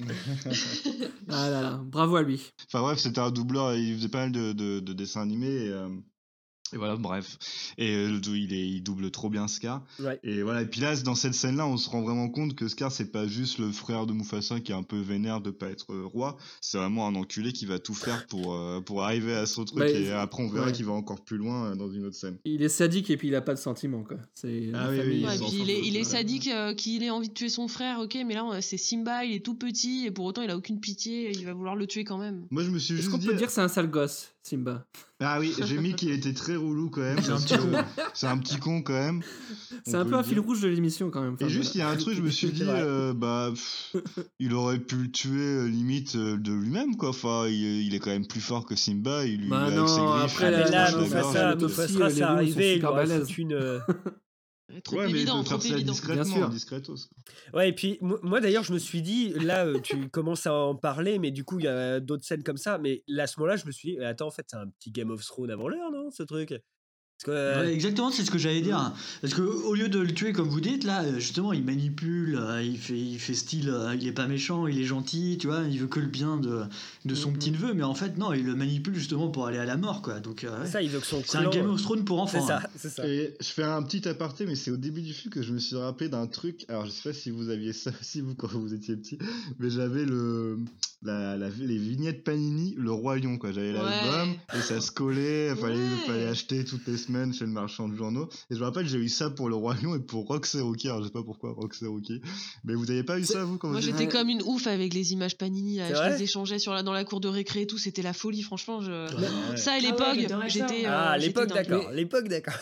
Ah là là, bravo à lui. Enfin bref, c'était un doubleur, il faisait pas mal de, de, de dessins animés et, euh, et voilà, bref. Et euh, il, est, il double trop bien Scar. Ouais. Et voilà, et puis là, dans cette scène-là, on se rend vraiment compte que Scar, c'est pas juste le frère de Mufasa qui est un peu vénère de pas être euh, roi, c'est vraiment un enculé qui va tout faire pour, euh, pour arriver à son truc. Bah, et après, on verra ouais. qu'il va encore plus loin euh, dans une autre scène. Il est sadique et puis il a pas de sentiments, quoi. C'est Ah la oui, famille. oui, Ouais, ils puis sont il est, il est Ouais. sadique euh, qu'il ait envie de tuer son frère, ok, mais là c'est Simba, il est tout petit et pour autant il a aucune pitié, il va vouloir le tuer quand même. Moi, je me suis Est-ce juste qu'on dit... peut dire que c'est un sale gosse? Simba. Ah oui, j'ai mis qu'il était très roulou quand même. C'est un parce petit que- con. C'est un petit con quand même. C'est on un peut peu le un fil dire. rouge de l'émission quand même. Et Enfin, juste, il y a un truc, je me suis dit, C'est vrai. euh, bah, pff, il aurait pu le tuer euh, limite euh, de lui-même, quoi. Enfin, il, il est quand même plus fort que Simba. Il lui Bah avec non, ses griffes, après, il Ah, la- lui mais là, tranche la gorge. Mufasa, l'autopsie, Mufasa, les c'est lions sont arrivé, il super lui aurait balèzes. foutu une... euh, Trop Ouais, mais il évident, faut trop faire ça évident. Bien discrètement, sûr. discretos. Ouais, et puis mo- moi d'ailleurs, je me suis dit, là, euh, tu commences à en parler, mais du coup, il y a d'autres scènes comme ça. Mais là, à ce moment-là, je me suis dit, attends, en fait, c'est un petit Game of Thrones avant l'heure, non, ce truc? Parce que, euh, Ouais, exactement, c'est ce que j'allais dire. Parce que au lieu de le tuer comme vous dites, là, justement, il manipule, euh, il fait, il fait style, euh, il est pas méchant, il est gentil, tu vois, il veut que le bien de, de son petit neveu, mais en fait, non, il le manipule justement pour aller à la mort, quoi. Donc, euh, ouais. ça, il veut que son c'est un clan- Game of Thrones pour C'est enfants. ça, hein. c'est ça. Et je fais un petit aparté, mais c'est au début du film que je me suis rappelé d'un truc. Alors, je sais pas si vous aviez ça aussi, vous, quand vous étiez petit, mais j'avais le, la, la- les vignettes Panini, Le Roi Lion, quoi. J'avais l'album, Ouais. et ça se collait, il fallait, Ouais. fallait acheter toutes les semaines chez le marchand de journaux. Et je me rappelle, j'ai eu ça pour Le Roi Lion et pour Rox et Rookie. Alors, je sais pas pourquoi Rox et Rookie. Mais vous avez pas eu ça, vous, quand Moi vous j'étais étiez comme une ouf avec les images Panini, là. C'est Je vrai les échangeais sur la, dans la cour de récré et tout, c'était la folie, franchement. Je... Ouais. Ça à Ah ouais, l'époque, j'adorais ça. j'étais. euh, Ah, à j'étais l'époque, dingue. d'accord. L'époque, d'accord.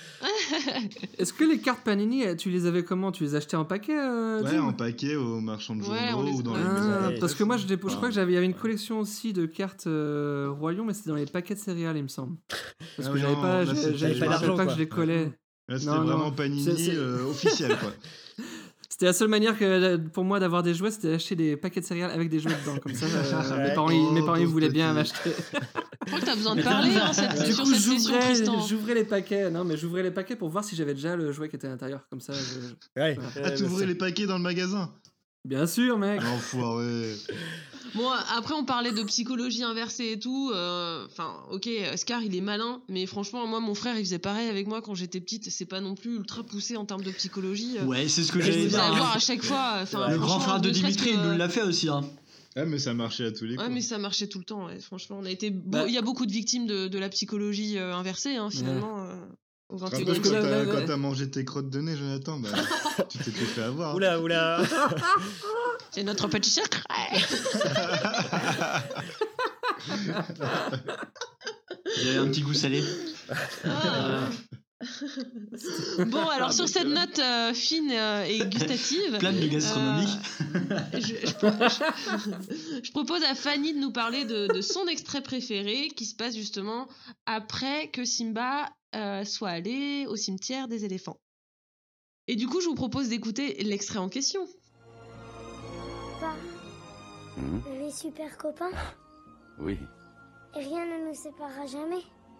Est-ce que les cartes Panini, eh, tu les avais comment? Tu les achetais en paquet euh, Ouais, Jim en paquet au marchand de journaux Ouais, on les- ou dans les Ah, maisons. Ouais. parce que moi, je, dé- je Enfin, crois que j'avais, il y avait une collection aussi de cartes euh, Roi Lion, mais c'était dans les paquets de céréales, il me semble. Parce Ah que oui, j'avais non, pas, là, j'avais, c'était- j'avais pas pas, d'argent, pas que quoi. je les collais. Là, c'était Non, non. vraiment Panini C'est- c'est- euh, officiel, quoi. C'était la seule manière que, pour moi d'avoir des jouets, c'était d'acheter des paquets de céréales avec des jouets dedans. Comme ça, euh, mes Ouais. parents, ils- mes Oh, parents ils voulaient bien pauvre m'acheter. Je crois que t'as besoin de parler hein, cette- Du sur coup, cette session, j'ouvrais, Tristan. j'ouvrais les paquets. Non, mais j'ouvrais les paquets pour voir si j'avais déjà le jouet qui était à l'intérieur. Comme ça, je- Ouais. Ah, t'ouvrais les paquets dans le magasin? bien sûr, mec. Enfoiré. Bon, après, on parlait de psychologie inversée et tout. euh, Enfin, ok, Scar, il est malin, mais franchement, moi, mon frère, il faisait pareil avec moi quand j'étais petite. C'est pas non plus ultra poussé en termes de psychologie. euh. Ouais, c'est ce que Je j'allais me faisais dire. avoir hein. à chaque fois. Enfin, Le grand franchement, frère de ne serait-ce Dimitri, que, il nous euh, l'a fait aussi. Hein. Ah, mais ça marchait à tous les coups. Ouais, mais ça marchait tout le temps. Ouais. Franchement, on a été. beau- Bah. Il y a beaucoup de victimes de, de la psychologie euh, inversée, hein, finalement. euh, au vingt et Rappelle unième quand que là, siècle. t'as là, là- quand t'as mangé tes crottes de nez, Jonathan, bah, tu t'étais fait avoir. Oula, oula. C'est notre petit secret. Il y avait un petit goût salé. Ah. Bon, alors sur cette note euh, fine euh, et gustative, Plein de gastronomie. euh, je, je pro- je- je propose à Fanny de nous parler de, de son extrait préféré qui se passe justement après que Simba euh, soit allé au cimetière des éléphants. Et du coup, je vous propose d'écouter l'extrait en question. Papa, Hmm on est super copains Oui, et rien ne nous séparera jamais.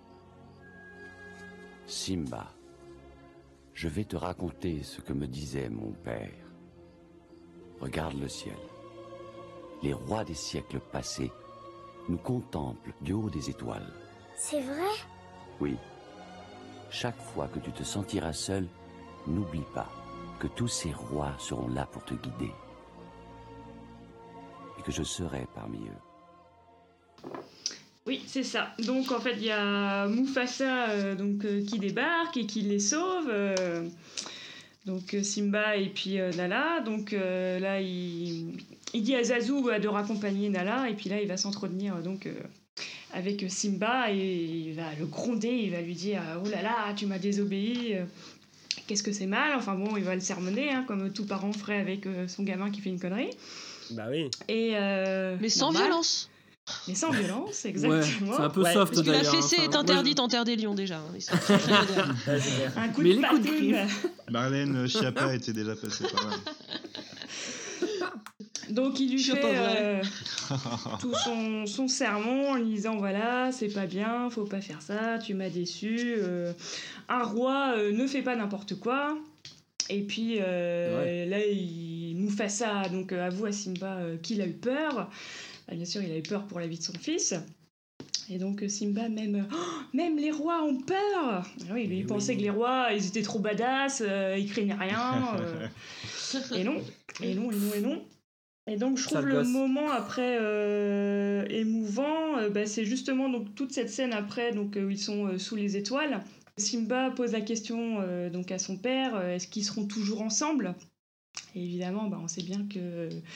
Simba. Je vais te raconter ce que me disait mon père. Regarde le ciel. Les rois des siècles passés nous contemplent du haut des étoiles. C'est vrai? Oui. Chaque fois que tu te sentiras seul, n'oublie pas que tous ces rois seront là pour te guider. Et que je serai parmi eux. Oui, c'est ça. Donc en fait, il y a Mufasa euh, donc, euh, qui débarque et qui les sauve. euh, donc euh, Simba et puis euh, Nala. Donc euh, là, il, il dit à Zazu euh, de raccompagner Nala. Et puis là, il va s'entretenir euh, donc, euh, avec Simba et il va le gronder. Il va lui dire « Oh là là, tu m'as désobéi. euh, Qu'est-ce que c'est mal ?» Enfin bon, il va le sermonner, hein, comme tout parent ferait avec euh, son gamin qui fait une connerie. Bah oui. Et, euh, Mais sans normal. violence. Mais sans violence, Ouais, exactement. c'est un peu Ouais, soft Parce que la d'ailleurs. fessée Enfin, est moi, interdite en terre des lions déjà. Ils sont très, très modérés. Ouais, c'est clair. Un coup Mais de les coups de patoune. griffe. Marlène Schiappa était déjà passée par là. Donc il lui Je suis fait pas vrai. euh, tout son, son sermon en lui disant voilà, c'est pas bien, faut pas faire ça, tu m'as déçu. euh, un roi euh, ne fait pas n'importe quoi. Et puis euh, là, il, Mufasa donc, euh, avoue à Simba euh, qu'il a eu peur. Bah, bien sûr, il a eu peur pour la vie de son fils. Et donc euh, Simba, même, oh, même les rois ont peur. Ah oui, lui, il Oui. pensait que les rois, ils étaient trop badass, euh, ils craignaient rien. euh. Et non, et non, et non, et non. Et donc je trouve Sale le gosse. moment après euh, émouvant, euh, bah, c'est justement donc toute cette scène après donc euh, où ils sont euh, sous les étoiles. Simba pose la question euh, donc à son père, euh, est-ce qu'ils seront toujours ensemble ? Et évidemment, bah, on sait bien que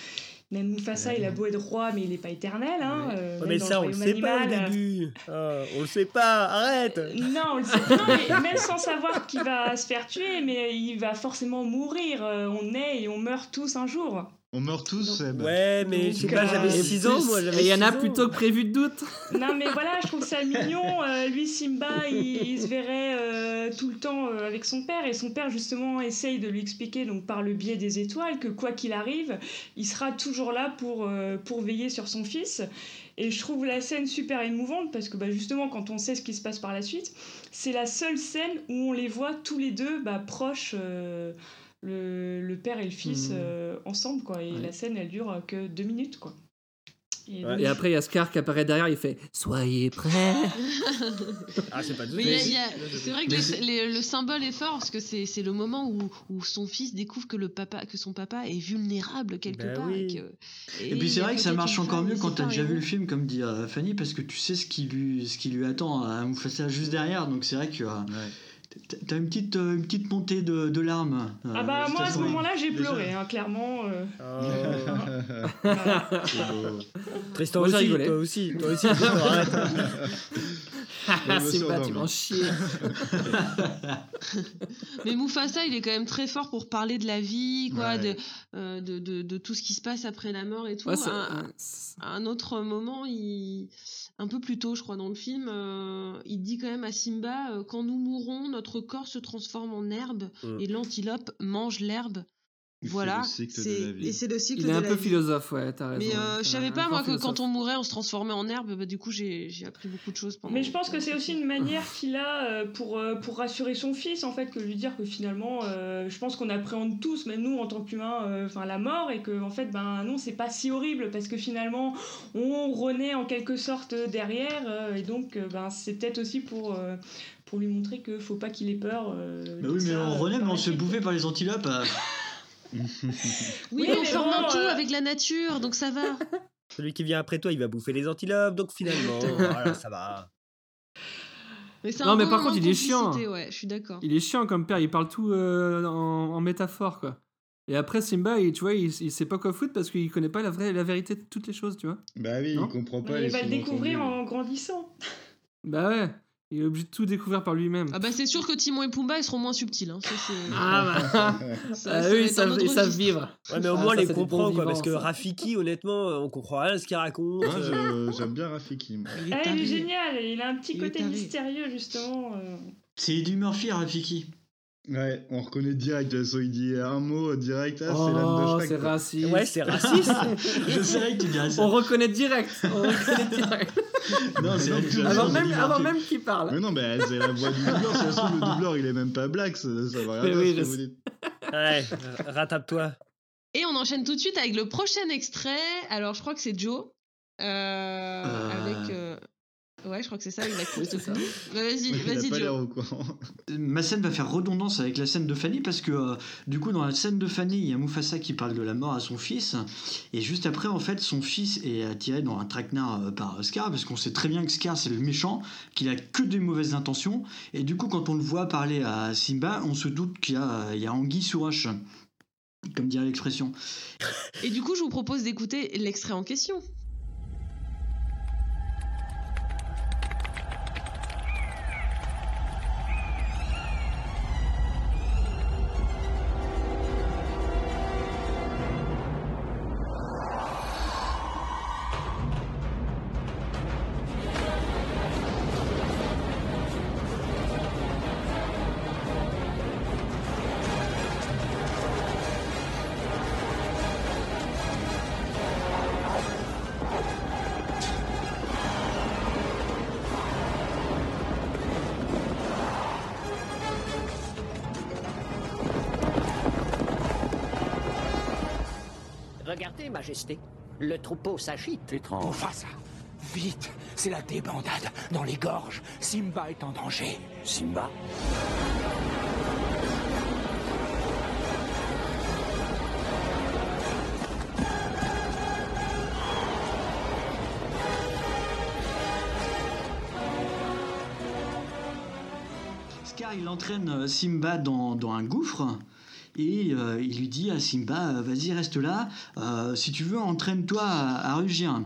Même Mufasa, il a beau être roi, mais il n'est pas éternel. Hein, euh, Ouais, même mais dans ça, on le le royaume sait pas au animal, euh, début. Ah, on le sait pas, arrête. Euh, non, on le sait pas, mais même sans savoir qu'il va se faire tuer, mais il va forcément mourir. Euh, on naît et on meurt tous un jour. On meurt tous, Seb. Ouais, mais je sais pas, euh, j'avais et six ans, moi, j'avais Et il y en a six ans. plutôt que prévu de doute. Non, mais voilà, je trouve ça mignon. Euh, lui, Simba, il, il se verrait euh, tout le temps euh, avec son père, et son père, justement, essaye de lui expliquer, donc par le biais des étoiles, que quoi qu'il arrive, il sera toujours là pour, euh, pour veiller sur son fils. Et je trouve la scène super émouvante parce que bah, justement, quand on sait ce qui se passe par la suite, c'est la seule scène où on les voit tous les deux bah, proches, euh, le, le père et le fils, Mmh. euh, ensemble, quoi. Et Ouais. la scène, elle dure que deux minutes, quoi. Et, Ouais. donc, Et après, il y a Scar qui apparaît derrière, il fait « Soyez prêts !» Ah, c'est pas tout Mais il y a- il y a- c'est vrai que Mais les- c'est- les- le symbole est fort parce que c'est c'est le moment où, où son fils découvre que, le papa, que son papa est vulnérable quelque Bah part. oui. Et, que, Et puis c'est il y a vrai que ça peut-être marche une encore femme, mieux mais quand c'est t'as pas déjà un vu le héros. film, comme dit euh, Fanny, parce que tu sais ce qui lui, ce qui lui attend à Mufasa juste derrière. Donc c'est vrai que euh, t'as- t'as une petite, euh, une petite montée de, de larmes. euh, Ah bah juste moi à ce moment. moment-là j'ai Déjà. pleuré hein, clairement. euh. Tristan Moi, j'ai aussi, rigolé. toi aussi, toi aussi, Tristan, arrête. Ah, c'est pas, tu m'en chier. Mais Mufasa, il est quand même très fort pour parler de la vie, quoi, Ouais. de, euh, de, de, de tout ce qui se passe après la mort et tout. Ouais, ça- à, à un autre moment, il, un peu plus tôt, je crois, dans le film, euh, il dit quand même à Simba euh, quand nous mourrons, notre corps se transforme en herbe Mm. et l'antilope mange l'herbe. Et c'est Voilà, le cycle de c'est la vie. et c'est le cycle Il est de un la peu vie. philosophe, ouais, t'as raison. Mais euh, C'est je savais un pas grand moi que philosophe. quand on mourait, on se transformait en herbe. Bah, du coup, j'ai j'ai appris beaucoup de choses pendant. Mais je pense que c'est aussi une manière qu'il a euh, pour, euh, pour rassurer son fils, en fait, que lui dire que finalement, euh, je pense qu'on appréhende tous, même nous en tant qu'humains, euh, enfin la mort, et que en fait, ben non, c'est pas si horrible, parce que finalement, on renaît en quelque sorte derrière, euh, et donc, euh, ben c'est peut-être aussi pour, euh, pour lui montrer que faut pas qu'il ait peur. euh, Bah de oui, mais ça, on euh, renaît, par mais on la se suite. fait bouffer par les antilopes. euh. Oui, Oui, mais on mais forme bon, un tout euh, avec la nature, donc ça va. Celui qui vient après toi, il va bouffer les antilopes, donc finalement, voilà, ça va. Mais c'est Non, un mais bon par moment contre, de il est chiant. complicité, ouais, je suis d'accord. Il est chiant comme père, il parle tout euh, en, en métaphore, quoi. Et après, Simba, il, tu vois, il, il sait pas quoi foutre parce qu'il connaît pas la, vraie, la vérité de toutes les choses, tu vois. Bah oui, Non il comprend pas. Mais il les va le découvrir sous-entendus. en grandissant. Bah ouais, il est obligé de tout découvrir par lui-même. Ah bah c'est sûr que Timon et Pumba ils seront moins subtils. Hein. Ça, c'est- Ah bah, Ça, Ah ça oui, va ils être un savent, autre ils savent registre. vivre. Ouais, mais au Ah, moins, ça, les c'est des bons comprend, quoi, parce que vivants, ça. Rafiki, honnêtement, on comprend rien à ce qu'il raconte. Moi, euh. je- j'aime bien Rafiki. moi. Il est Ah, il est taré. génial, il a un petit Il est côté taré. mystérieux justement. euh. C'est Eddie Murphy, Rafiki. Ouais, on reconnaît direct. De toute façon, il dit un mot direct. Ah, c'est l'âne de Oh, Shrek. c'est quoi. raciste. Ouais, c'est raciste. Je savais que tu dirais ça. On reconnaît direct. On reconnaît direct. Non, c'est Non, vrai mais que j'aime Avant bien même, Eddie avant Murphy. même qu'il parle. Mais non, mais c'est la voix du doubleur. Si ça se trouve, le doubleur, il est même pas black. Ça, ça va rien Mais dire oui, ce que je vous sais. dites. Ouais, rattrape-toi. Et on enchaîne tout de suite avec le prochain extrait. Alors je crois que c'est Joe. Euh, Euh. Avec. euh, Ouais, je crois que c'est ça avec la Oui, course. c'est ça. Bah, vas-y, Il a vas-y pas l'air Joe. au courant. Ma scène va faire redondance avec la scène de Fanny parce que euh, du coup dans la scène de Fanny il y a Mufasa qui parle de la mort à son fils et juste après en fait son fils est attiré dans un traquenard euh, par Scar parce qu'on sait très bien que Scar c'est le méchant, qu'il a que des mauvaises intentions et du coup quand on le voit parler à Simba on se doute qu'il y a, il y a anguille sous roche comme dirait l'expression. Et du coup, je vous propose d'écouter l'extrait en question. Regardez, Majesté, le troupeau s'agite. Étrange. Mufasa, vite, c'est la débandade dans les gorges. Simba est en danger. Simba? Scar il entraîne euh, Simba dans, dans un gouffre et euh, il lui dit à Simba, vas-y reste là, euh, si tu veux entraîne-toi à, à rugir.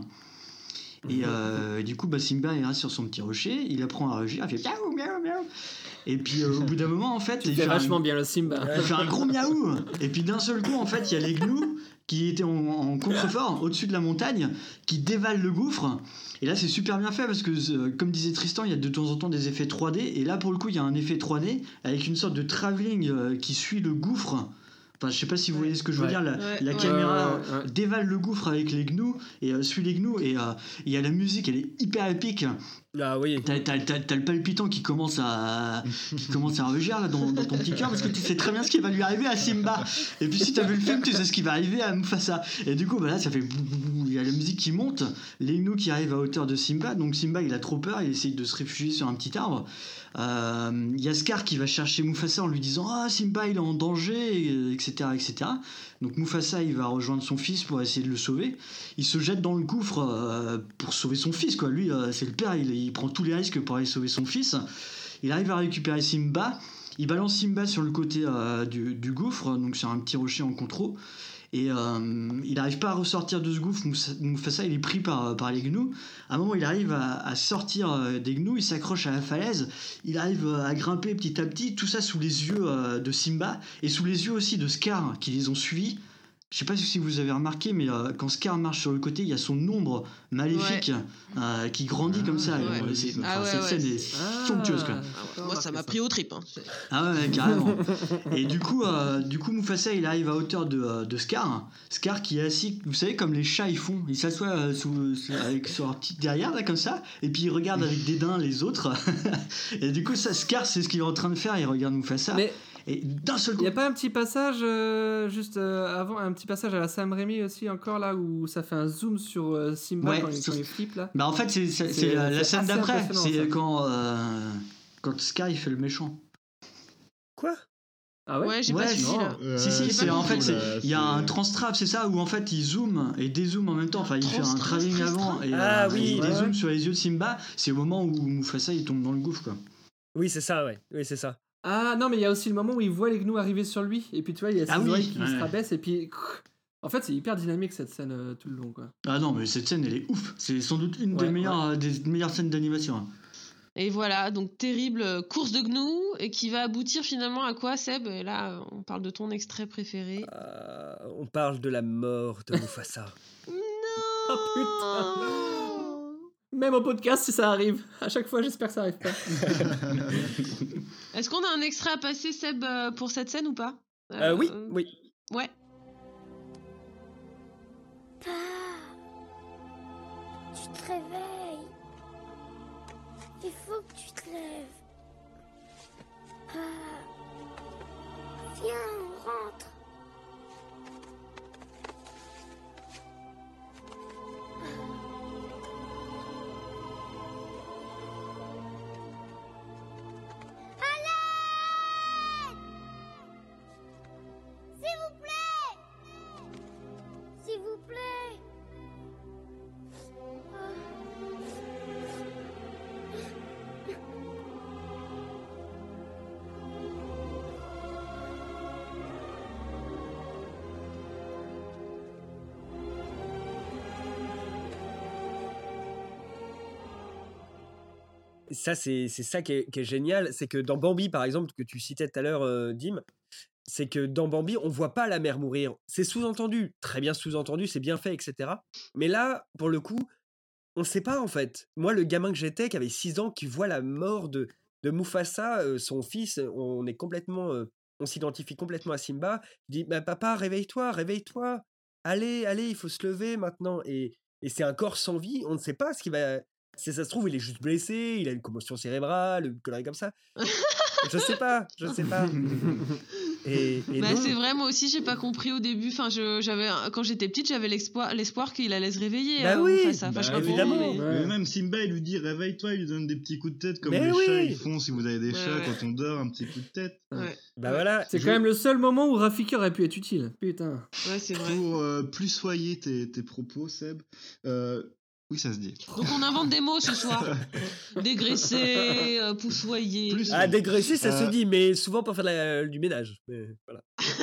Et euh, du coup, bah, Simba il reste sur son petit rocher, il apprend à rugir, il fait miaou miaou miaou. Et puis euh, au bout d'un moment, en fait, Tu il fais fait, vachement un, bien le Simba. il fait un gros miaou. Et puis d'un seul coup, en fait, il y a les gnous qui étaient en, en contrefort au-dessus de la montagne, qui dévalent le gouffre. Et là, c'est super bien fait parce que, euh, comme disait Tristan, il y a de temps en temps des effets trois D. Et là, pour le coup, il y a un effet trois D avec une sorte de travelling euh, qui suit le gouffre. Enfin, je sais pas si vous voyez ce que je veux Ouais. dire. La, Ouais, la ouais. caméra Ouais, ouais, ouais. dévale le gouffre avec les gnous et euh, suit les gnous. Et euh, il y a la musique, elle est hyper épique. Ah oui. T'as, t'as, t'as, t'as le palpitant qui commence à, qui commence à rugir là, dans, dans ton petit cœur parce que tu sais très bien ce qui va lui arriver à Simba. Et puis si t'as vu le film, tu sais ce qui va arriver à Mufasa. Et du coup, bah là, ça fait bou, bou, bou. Il y a la musique qui monte, les gnous qui arrivent à hauteur de Simba. Donc Simba, il a trop peur, il essaye de se réfugier sur un petit arbre. Euh, Il y a Scar qui va chercher Mufasa en lui disant ah Simba il est en danger, et cetera, et cetera. Donc Mufasa il va rejoindre son fils pour essayer de le sauver. Il se jette dans le gouffre euh, pour sauver son fils quoi. Lui euh, c'est le père, il, il prend tous les risques pour aller sauver son fils. Il arrive à récupérer Simba. Il balance Simba sur le côté euh, du, du gouffre, donc sur un petit rocher en contrôle. Et euh, il n'arrive pas à ressortir de ce gouffre. Mufasa, il est pris par, par les gnous. À un moment, il arrive à, à sortir des gnous, il s'accroche à la falaise. Il arrive à grimper petit à petit, tout ça sous les yeux de Simba et sous les yeux aussi de Scar qui les ont suivis. Je sais pas si vous avez remarqué, mais euh, quand Scar marche sur le côté, il y a son ombre maléfique Ouais. euh, qui grandit comme ça. Ouais. Et, c'est- Ah enfin, ouais, cette ouais, scène est c'est- somptueuse quoi. Ah, moi, ça m'a pris au trip. Hein. Ah ouais, carrément. Et du coup, euh, du coup, Mufasa, il arrive à hauteur de, euh, de Scar. Scar qui est assis, vous savez, comme les chats, ils font. Il s'assoit euh, sous, sous- avec sur leur petite derrière, là, comme ça. Et puis, il regarde avec dédain les autres. Et du coup, ça, Scar, c'est ce qu'il est en train de faire. Il regarde Mufasa. Mais et d'un seul coup. il y a pas un petit passage euh, juste euh, avant, un petit passage à la Sam Raimi aussi encore là où ça fait un zoom sur euh, Simba Ouais, quand, il, sur- quand il flippe là. Bah, en fait, c'est, c'est, C'est- c'est la, la c'est scène assez d'après. impressionnant, C'est ça. quand, euh, quand Scar, il fait le méchant. Quoi? Ah ouais. Ouais, j'ai Ouais, pas si, suivi là. Euh, si, si, J'ai c'est, pas en compris, fait, c'est- là, il y a c'est- un transtrap, c'est ça, où en fait il zoome et dézoome en même temps. Enfin, il fait un Transtrap, travelling avant transtrap. et Ah euh, oui, il ouais, dézoome ouais. sur les yeux de Simba. C'est au moment où Mufasa il tombe dans le gouffre, quoi. Oui, c'est ça, ouais. Oui, c'est ça. Ah non mais il y a aussi le moment où il voit les gnous arriver sur lui et puis tu vois il y a ses Ah oui, oreilles qui ouais. se rabaissent et puis en fait c'est hyper dynamique cette scène euh, tout le long quoi. Ah non, mais cette scène elle est ouf. C'est sans doute une Ouais, des meilleures, euh, des meilleures scènes d'animation. hein. Et voilà, donc terrible euh, course de gnous et qui va aboutir finalement à quoi, Seb? Et là, euh, on parle de ton extrait préféré. Euh, on parle de la mort de Mufasa. Oh putain. Même au podcast si ça arrive. À chaque fois j'espère que ça arrive pas. Est-ce qu'on a un extrait à passer, Seb, euh, pour cette scène ou pas? Euh, oui, oui. Ouais. Pa, tu te réveilles. Il faut que tu te lèves. Pa, viens, on rentre. Allez! S'il vous plaît! S'il vous plaît! Ça, c'est c'est ça qui est, qui est génial. C'est que dans Bambi, par exemple, que tu citais tout à l'heure, euh, Dim, c'est que dans Bambi, on voit pas la mère mourir. C'est sous-entendu, très bien sous-entendu, c'est bien fait, et cetera. Mais là, pour le coup, on sait pas en fait. Moi, le gamin que j'étais, qui avait six ans, qui voit la mort de, de Mufasa, euh, son fils, on est complètement, euh, on s'identifie complètement à Simba. Il dit, bah, papa, réveille-toi, réveille-toi. Allez, allez, il faut se lever maintenant. Et, et c'est un corps sans vie. On ne sait pas ce qui va. Si ça se trouve, il est juste blessé, il a une commotion cérébrale, une connerie comme ça. Je sais pas, je sais pas. Et, et Bah, non. c'est vrai, moi aussi, j'ai pas compris au début. Enfin, je, j'avais, quand j'étais petite, j'avais l'espoir, l'espoir qu'il allait se réveiller. Bah euh, oui, Mufasa. Enfin, Bah, je sais pas évidemment. pourquoi, mais- Mais Ouais. même Simba, il lui dit réveille-toi, il lui donne des petits coups de tête comme Mais les oui. chats ils font si vous avez des Ouais, chats ouais. quand on dort, un petit coup de tête. Ouais, Bah voilà. C'est je- quand même le seul moment où Rafiki aurait pu être utile. Putain. ouais, c'est vrai. Pour euh, plus soyer tes, tes propos, Seb, euh, Oui, ça se dit. Donc on invente des mots ce soir. Dégraisser, euh, poussoyer. Plus, ah, dégraisser, ça Euh, se dit, mais souvent pour faire de la- du ménage. Mais voilà.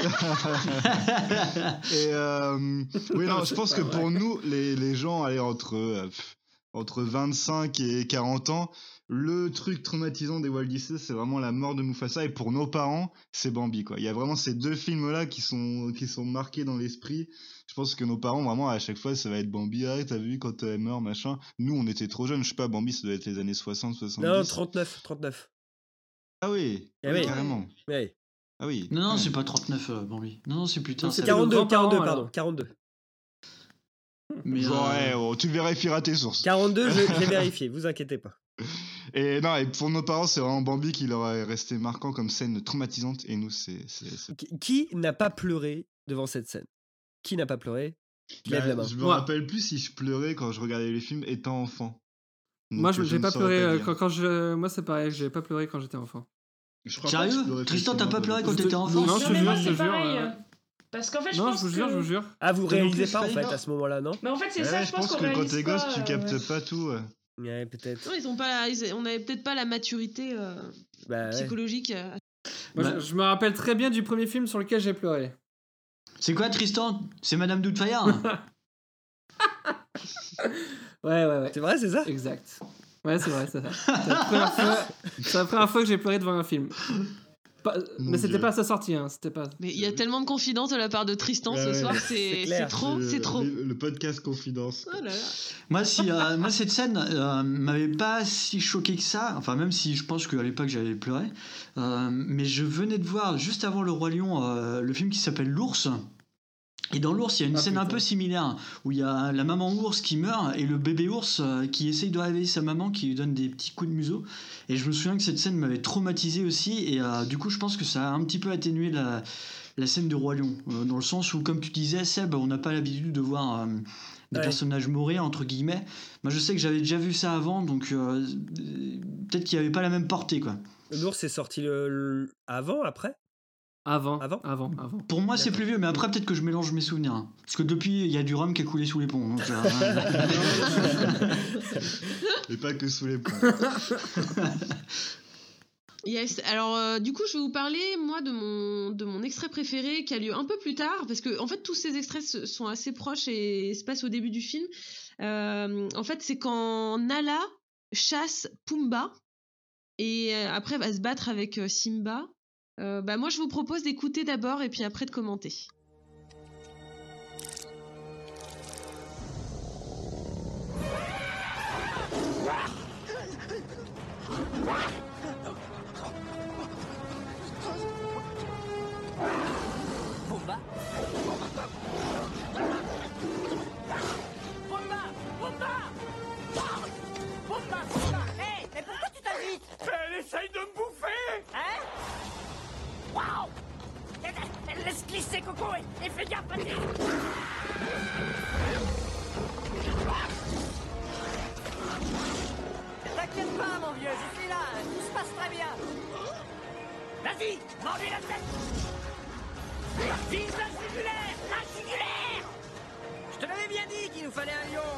Et euh, oui, non, je pense que pour nous, les, les gens allez, entre, euh, pff, entre vingt-cinq et quarante ans, le truc traumatisant des Walt Disney, c'est vraiment la mort de Mufasa. Et pour nos parents, c'est Bambi, quoi. Il y a vraiment ces deux films-là qui sont, qui sont marqués dans l'esprit. Je pense que nos parents, vraiment, à chaque fois, ça va être Bambi. Ah, t'as vu quand elle meurt, machin. Nous, on était trop jeunes. Je sais pas, Bambi, ça doit être les années soixante, soixante-dix. Non, trente-neuf, trente-neuf. Ah oui, Ah oui, oui. carrément. Oui. Ah oui. Non, non, c'est pas trente-neuf, euh, Bambi. Non, non, c'est plus tard. C'est ça- quarante-deux, quarante-deux, pardon, quarante-deux. Mais, Genre, euh, ouais, oh, tu vérifieras tes sources. quarante-deux, je- j'ai vérifié, vous inquiétez pas. Et non, et pour nos parents, c'est vraiment Bambi qui leur est resté marquant comme scène traumatisante. Et nous, c'est. c'est- c'est- Qui- Qui n'a pas pleuré devant cette scène? Qui n'a pas pleuré? Qui lève Bah, la main. je me Moi. rappelle plus si je pleurais quand je regardais les films étant enfant. Donc, Moi, je je j'ai ne pas saurais pleuré pas euh, dire. quand, quand je. Moi, c'est pareil, j'ai pas pleuré quand j'étais enfant. Je crois pas que je Sérieux pleurais Tristan, t'as facilement pas dans pleuré les quand films. t'étais enfant? Non, je te mais jure, moi, je te c'est jure. pareil. euh, Parce qu'en fait, je Non, pense je vous jure, que... je vous jure. Ah, vous T'as non réalisez plus, pas en Spike fait Non. à ce moment-là, non? Mais en fait, c'est Ouais, ça, je je pense pense qu'on que quand réalise t'es gosse, pas, tu euh, captes ouais. pas tout. Ouais. Ouais, peut-être. Non, ils ont pas la- ils- on avait peut-être pas la maturité euh, Bah, ouais. psychologique. euh. Moi, Bah- je, je me rappelle très bien du premier film sur lequel j'ai pleuré. C'est quoi, Tristan? C'est Madame Doubtfire? Ouais, ouais, ouais. C'est vrai, c'est ça? Exact. Ouais, c'est vrai, c'est ça. C'est la première fois, c'est la première fois que j'ai pleuré devant un film. Pas- Mon mais c'était Dieu. pas à sa sortie, hein. C'était pas. Mais il y a tellement de confidence de la part de Tristan Ouais, ce ouais, soir, c'est c'est clair. c'est trop, Le- c'est trop. Le, le podcast Confidence. Oh là là. Moi, si, euh, moi, cette scène euh, m'avait pas si choqué que ça. Enfin, même si je pense qu'à l'époque j'avais pleuré. Euh, mais je venais de voir juste avant Le Roi Lion euh, le film qui s'appelle L'Ours. Et dans L'Ours, il y a une Ah, scène un putain. peu similaire où il y a la maman ours qui meurt et le bébé ours euh, qui essaye de réveiller sa maman qui lui donne des petits coups de museau. Et je me souviens que cette scène m'avait traumatisé aussi. Et euh, du coup, je pense que ça a un petit peu atténué la, la scène de Roi Lion. Euh, dans le sens où, comme tu disais, Seb, on n'a pas l'habitude de voir euh, des Ouais. personnages mourir, entre guillemets. Moi, je sais que j'avais déjà vu ça avant, donc euh, peut-être qu'il n'y avait pas la même portée, quoi. L'ours est sorti le, le- avant, après? Avant. Avant Avant, avant. Pour moi, c'est D'accord. plus vieux, mais après, peut-être que je mélange mes souvenirs. hein. Parce que depuis, il y a du rhum qui a coulé sous les ponts. donc, euh, Et pas que sous les ponts. Yes. Alors, euh, du coup, je vais vous parler, moi, de mon, de mon extrait préféré qui a lieu un peu plus tard, parce que, en fait, tous ces extraits se- sont assez proches et se passent au début du film. Euh, en fait, c'est quand Nala chasse Pumba et euh, après va se battre avec euh, Simba. Euh, bah, moi, je vous propose d'écouter d'abord et puis après de commenter. Pumba Pumba Pumba Pumba Pumba Hé, mais pourquoi tu t'agites? Elle essaye de me bouffer. Hein? Waouh. Laisse glisser, Coco, et, et fais gaffe, Patty. T'inquiète pas, mon vieux, je suis là, tout se passe très bien. Vas-y, mordez la tête. Vise la jugulaire, la jugulaire. Je te l'avais bien dit qu'il nous fallait un lion.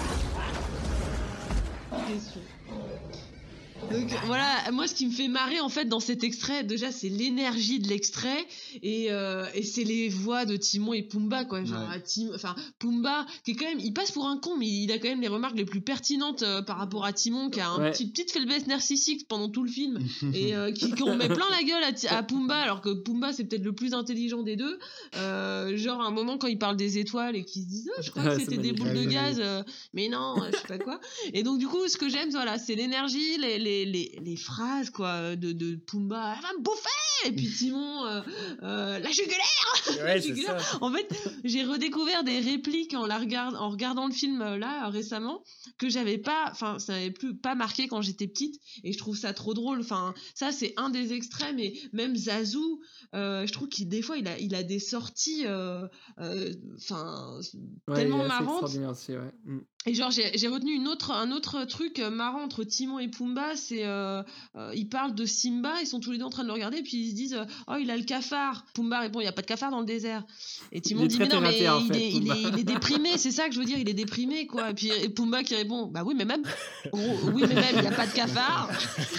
Donc voilà, moi ce qui me fait marrer en fait dans cet extrait, déjà c'est l'énergie de l'extrait et, euh, et c'est les voix de Timon et Pumba quoi, genre Ouais. Tim, enfin Pumba qui est quand même, il passe pour un con mais il a quand même les remarques les plus pertinentes euh, par rapport à Timon qui a un Ouais. petit petite faiblesse narcissique pendant tout le film et euh, qui, qui on met plein la gueule à, Ti- à Pumba alors que Pumba c'est peut-être le plus intelligent des deux. Euh, genre à un moment quand il parle des étoiles et qu'ils se disent ah, je crois Ouais, que c'est c'était des magnifique. boules de Ouais, gaz euh, mais non euh, je sais pas quoi. Et donc du coup ce que j'aime voilà c'est l'énergie, les, les, les, les phrases quoi de, de Pumba elle va me bouffer et puis Timon euh, euh, la jugulaire. La Ouais, c'est jugulaire. ça. En fait j'ai redécouvert des répliques en, la regard... en regardant le film euh, là euh, récemment que j'avais pas, enfin ça n'avait plus pas marqué quand j'étais petite et je trouve ça trop drôle. Enfin ça c'est un des extraits mais même Zazu euh, je trouve qu'il des fois il a, il a des sorties euh, euh, enfin Ouais, tellement il est assez marrantes. extraordinaire aussi, ouais. Mm. Et genre j'ai j'ai retenu une autre, un autre truc euh, marrant entre Timon et Pumba, c'est euh, euh, ils parlent de Simba, ils sont tous les deux en train de le regarder, puis ils se disent euh, oh il a le cafard. Pumba Pumba répond, il y a pas de cafard dans le désert. Et Timon Il est dit, très mais non, mais terre à terre, en il, fait, est, il, Pumba. est, il est déprimé, c'est ça que je veux dire, il est déprimé, quoi. Et puis et Pumba qui répond, bah oui, mais même, en gros, oui, mais même, il y a pas de cafard.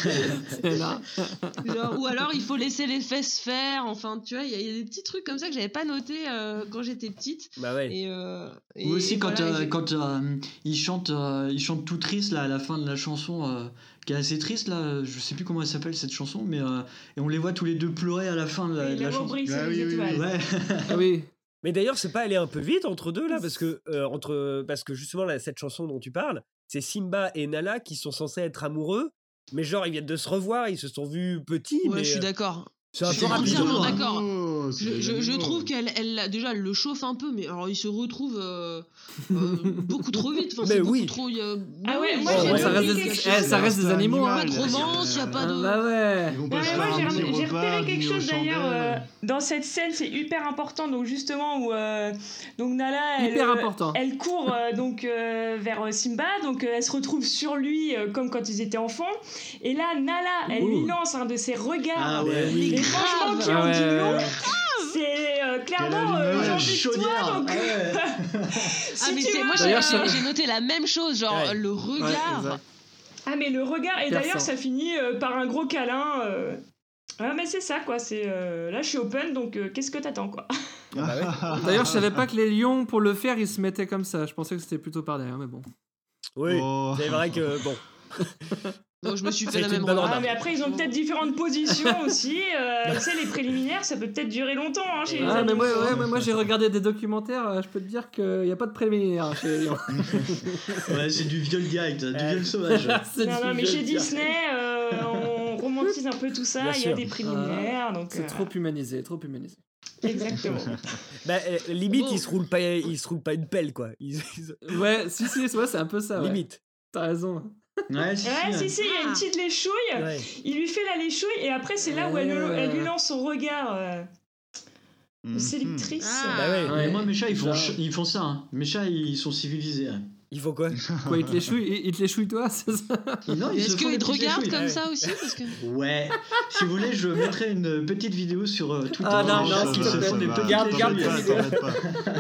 C'est là. Genre, ou alors, il faut laisser les fesses faire. Enfin, tu vois, il y, a- il y a des petits trucs comme ça que j'avais pas noté euh, quand j'étais petite. Bah ouais. Et, euh, et Ou aussi quand, voilà, euh, et- quand euh, il chante euh, il chante tout triste là à la fin de la chanson euh, qui est assez triste là, je sais plus comment elle s'appelle cette chanson, mais euh, et on les voit tous les deux pleurer à la fin de la, Et de la l'amour chanson. brille sur Ah les oui, oui, étoiles. oui. Ouais. Ah oui. Mais d'ailleurs, c'est pas allé un peu vite entre deux là, parce que euh, entre parce que justement là, cette chanson dont tu parles, c'est Simba et Nala qui sont censés être amoureux, mais genre ils viennent de se revoir, ils se sont vus petits. Ouais, mais je suis euh, d'accord. c'est un Je peu suis rapide. entièrement hein. d'accord. Oh, c'est Je, des je, je animaux. trouve qu'elle elle, déjà elle le chauffe un peu, mais alors il se retrouve euh, euh, beaucoup trop vite. Enfin, Mais c'est oui. beaucoup trop. il y a- Ah ouais, oui, moi, il y a j'ai Ouais, ça pas reste de- des, quelque eh, chose. ça reste des C'est un animaux. pas Hein. de animal. romance, il y a pas Ah, de. bah ouais. Ils vont Non, pas se mais faire moi, j'ai un petit rem- j'ai repas, repéré quelque dîner aux chose d'ailleurs euh, chandelles. dans cette scène, c'est hyper important. Donc justement où euh, donc Nala, elle, Hyper euh, important. elle court euh, donc euh, vers euh, Simba, donc euh, elle se retrouve sur lui euh, comme quand ils étaient enfants. Et là, Nala, elle lui Ouh. lance un de ses regards. Ah ouais, Et oui. franchement, qui Ah en ouais, dit ouais, long. ouais. C'est euh, clairement Quelle euh, allumeur. j'ai Ouais, envie de toi. chaudière. Donc, Ah ouais. si Ah mais tu c'est veux, moi j'ai D'ailleurs, j'ai- ça- j'ai noté la même chose, genre Ouais. le Ouais, regard. exact. Ah mais le regard, et Perçant. d'ailleurs ça finit euh, par un gros câlin. euh. Ah mais c'est ça quoi, c'est euh, là je suis open donc euh, qu'est-ce que t'attends quoi. D'ailleurs, je savais pas que les lions, pour le faire, ils se mettaient comme ça. Je pensais que c'était plutôt par derrière, mais bon. Oui, Oh. c'est vrai que bon. Donc je me suis fait C'est la une même bonne remarque. Ah mais après ils ont peut-être différentes positions aussi. Euh, tu sais les préliminaires ça peut peut-être durer longtemps hein, chez les Ah, mais animaux. moi, ouais, mais moi j'ai regardé des documentaires, euh, je peux te dire qu'il n'y a pas de préliminaire chez les lions. Ouais, c'est du viol direct, du Ouais. viol sauvage. C'est Non, du non, mais viol chez direct. Disney, euh, on romantise un peu tout ça, Bien il y a sûr. des préliminaires, donc... C'est euh, trop humanisé, trop humanisé. Exactement. Bah, euh, limite, Bon. ils se roulent pas, ils se roulent pas une pelle quoi. Ils- ils- Ouais, si, si, ouais, c'est un peu ça. Ouais. Limite. T'as raison. Ouais, si, Ouais, si, si, si, il y a une petite léchouille, Ouais. il lui fait la léchouille, et après c'est là où elle, elle lui lance son regard euh, de Mhm. séductrice. Ah. Bah ouais. Mais moi, mes chats, ils font, Genre- ch- ils font ça. Hein. Mes chats, ils sont civilisés. hein. Il faut quoi? Quoi, il te les chouille, il, il te les chouille toi, c'est ça? Non, Mais ils se Est-ce font des qu'ils te petites regardent léchouilles. comme ouais. ça aussi parce que... Ouais. Si vous voulez, je mettrai une petite vidéo sur euh, Twitter. Ah, non, des non, chats s'il qui te se plaît, font des va. petites Garde- garde léchouilles. tes T'embête vidéos.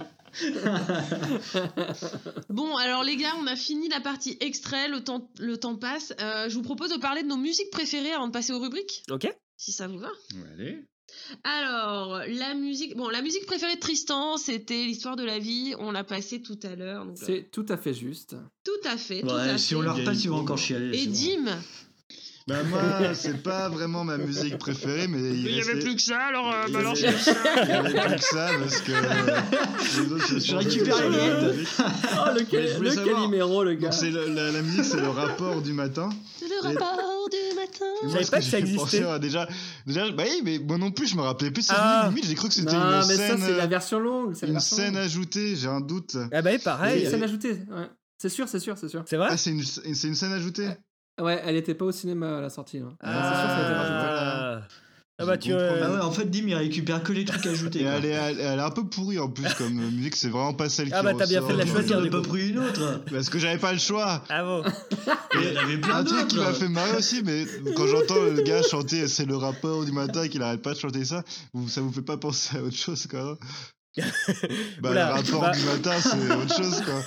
pas, t'embête pas. Bon, alors les gars, on a fini la partie extrait, le temps, le temps passe. Euh, je vous propose de parler de nos musiques préférées avant de passer aux rubriques, Ok. si ça vous va. Allez. Alors, la musique, bon, la musique préférée de Tristan, c'était l'histoire de la vie. On l'a passé tout à l'heure. donc, euh, C'est tout à fait juste. tout à fait, tout Ouais, à si fait. on leur passe, ils vont encore chialer. Et c'est bon. Dim, Bah moi, c'est pas vraiment ma musique préférée, mais il, il y avait restait- plus que ça, alors euh, il y balance avait- tout ça. il y avait plus que ça parce que euh, les autres se Je sont récupère jetés les sur la miettes. musique. Oh, le, Mais je voulais le savoir. Calimero, le gars. Donc c'est le- la, la musique, c'est le rapport du matin. C'est le rapport du matin. Vous Moi, savez ce pas que ça j'ai pensé, existait? euh, déjà, déjà, bah oui, mais moi non plus, je me rappelais plus. Ah. Limite, j'ai cru que c'était Non, une mais scène, ça, c'est la euh, version longue. C'est la une version scène longue. ajoutée. J'ai un doute. Ah bah C'est pareil. une scène ajoutée, ouais. C'est sûr, c'est sûr, c'est sûr. C'est vrai? Ah, c'est une, c'est une scène ajoutée. Ouais, elle était pas au cinéma à la sortie. Hein. C'est sûr, ça a été rajouté. Ah, ah bah tu. Je comprends. euh, Ah ouais, en fait, Dim, il récupère que les trucs ajoutés. Et quoi. elle est, elle, elle est un peu pourrie en plus comme euh, musique. C'est vraiment pas celle Ah qui bah, t'as bien ressort. fait de la Pourquoi choisir, t'en as du pas coup. pris une autre? Parce que j'avais pas le choix. Ah bon. Il y en avait plein Un truc qui m'a d'autres. fait marrer aussi, mais quand j'entends le gars chanter c'est le rapport du matin et qu'il arrête pas de chanter ça, vous, ça vous fait pas penser à autre chose quand même? Bah Oula, le rapport bah- du matin c'est autre chose quoi.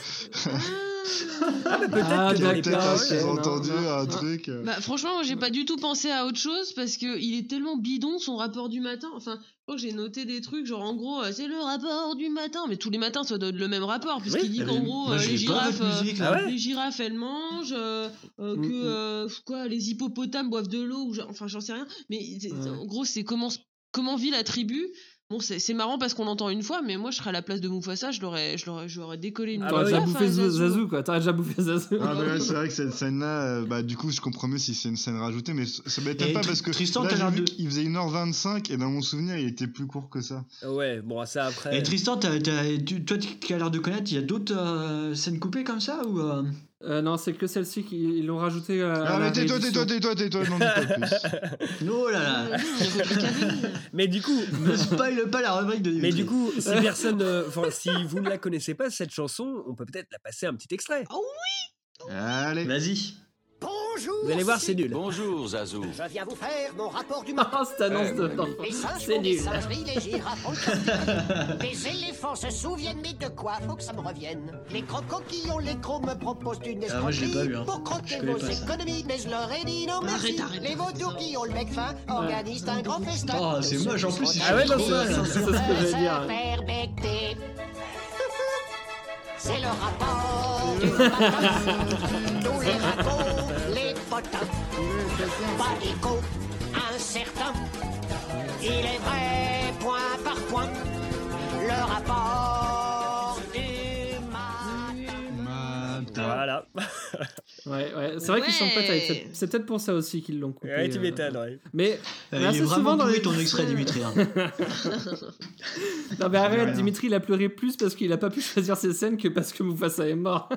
Ah bah peut-être Ah, que dans les Peut-être d'accord, un ok, paroles. non, sous-entendu, non, un non. truc. euh. Bah, franchement, moi, j'ai pas du tout pensé à autre chose parce que il est tellement bidon son rapport du matin. Enfin, je crois que j'ai noté des trucs genre en gros, euh, c'est le rapport du matin, mais tous les matins ça doit être le même rapport puisqu'il Oui. dit Ah, qu'en mais gros moi, euh, j'ai les pas girafes, votre euh, musique, Ah là. ouais? les girafes elles mangent, euh, euh, Mm, que mm. euh, quoi, les hippopotames boivent de l'eau, ou genre- enfin j'en sais rien. Mais c'est- Ouais. en gros, c'est comment comment vit la tribu. Bon, c'est c'est marrant parce qu'on l'entend une fois, mais moi je serais à la place de Mufasa, je l'aurais je l'aurais je l'aurais décollé une Ah T'aurais bah déjà oui. bouffé Zazu. Zazu, quoi. T'aurais déjà bouffé Zazu. Ah mais là c'est vrai que cette scène là, bah du coup je comprends mieux si c'est une scène rajoutée, mais ça m'étonne Et pas Tr- parce que Tristan, là t'as j'ai l'air vu de- qu'il faisait une heure vingt-cinq et dans mon souvenir il était plus court que ça. Ouais, bon ça après. Et Tristan, t'as- t'as- tu- toi qui as l'air de connaître, il y a d'autres euh, scènes coupées comme ça ou euh, Euh, non, c'est que celle-ci qu'ils l'ont rajouté à, à Ah la mais tais-toi, réédition. tais-toi, tais-toi, tais-toi, non dis pas plus. Oh là Euh, là. nous, on est rubrique à venir. Mais du coup, Ne spoil pas la rubrique de mais Dimitri. du coup, si personne, euh, enfin si vous ne la connaissez pas cette chanson, on peut peut-être la passer un petit extrait. Oh oui. Allez. Vas-y. Bonjour. Vous allez voir, c'est nul. Bonjour, Zazou. Je viens vous faire mon rapport du matin. Oh, cette annonce Eh, de mon temps. ami. Les singes C'est font des nul. singeries, les girafes font le casse. Les éléphants se souviennent, mais de quoi faut que ça me revienne. Les crocodilles, les crocs me proposent une Ah, moi, je l'ai pas escroquerie vu, hein. pour Je croquer connais vos pas ça. économies. Mais je leur ai dit non merci. Arrête, arrête. Les vautours qui ont le bec fin organisent un grand festin. Oh, c'est moche, en plus, c'est Ah ouais, non, trop c'est- mal. c'est- c'est ce que j'allais dire. Permecté. C'est le rapport du matin. Tous les ragots, les potins. Pas écho, incertain. Il est vrai, point par point. Le rapport du matin. Voilà. Ouais, ouais. C'est vrai qu'ils sont potes avec Ouais. cette- C'est peut-être pour ça aussi qu'ils l'ont coupé. Ouais, tu euh. m'étonnes, ouais. Mais, Euh, mais il est assez vraiment souvent dans pourri les... ton extrait, Dimitri. hein. Non mais arrête, rien. Dimitri il a pleuré plus parce qu'il a pas pu choisir ses scènes que parce que Mufasa est mort.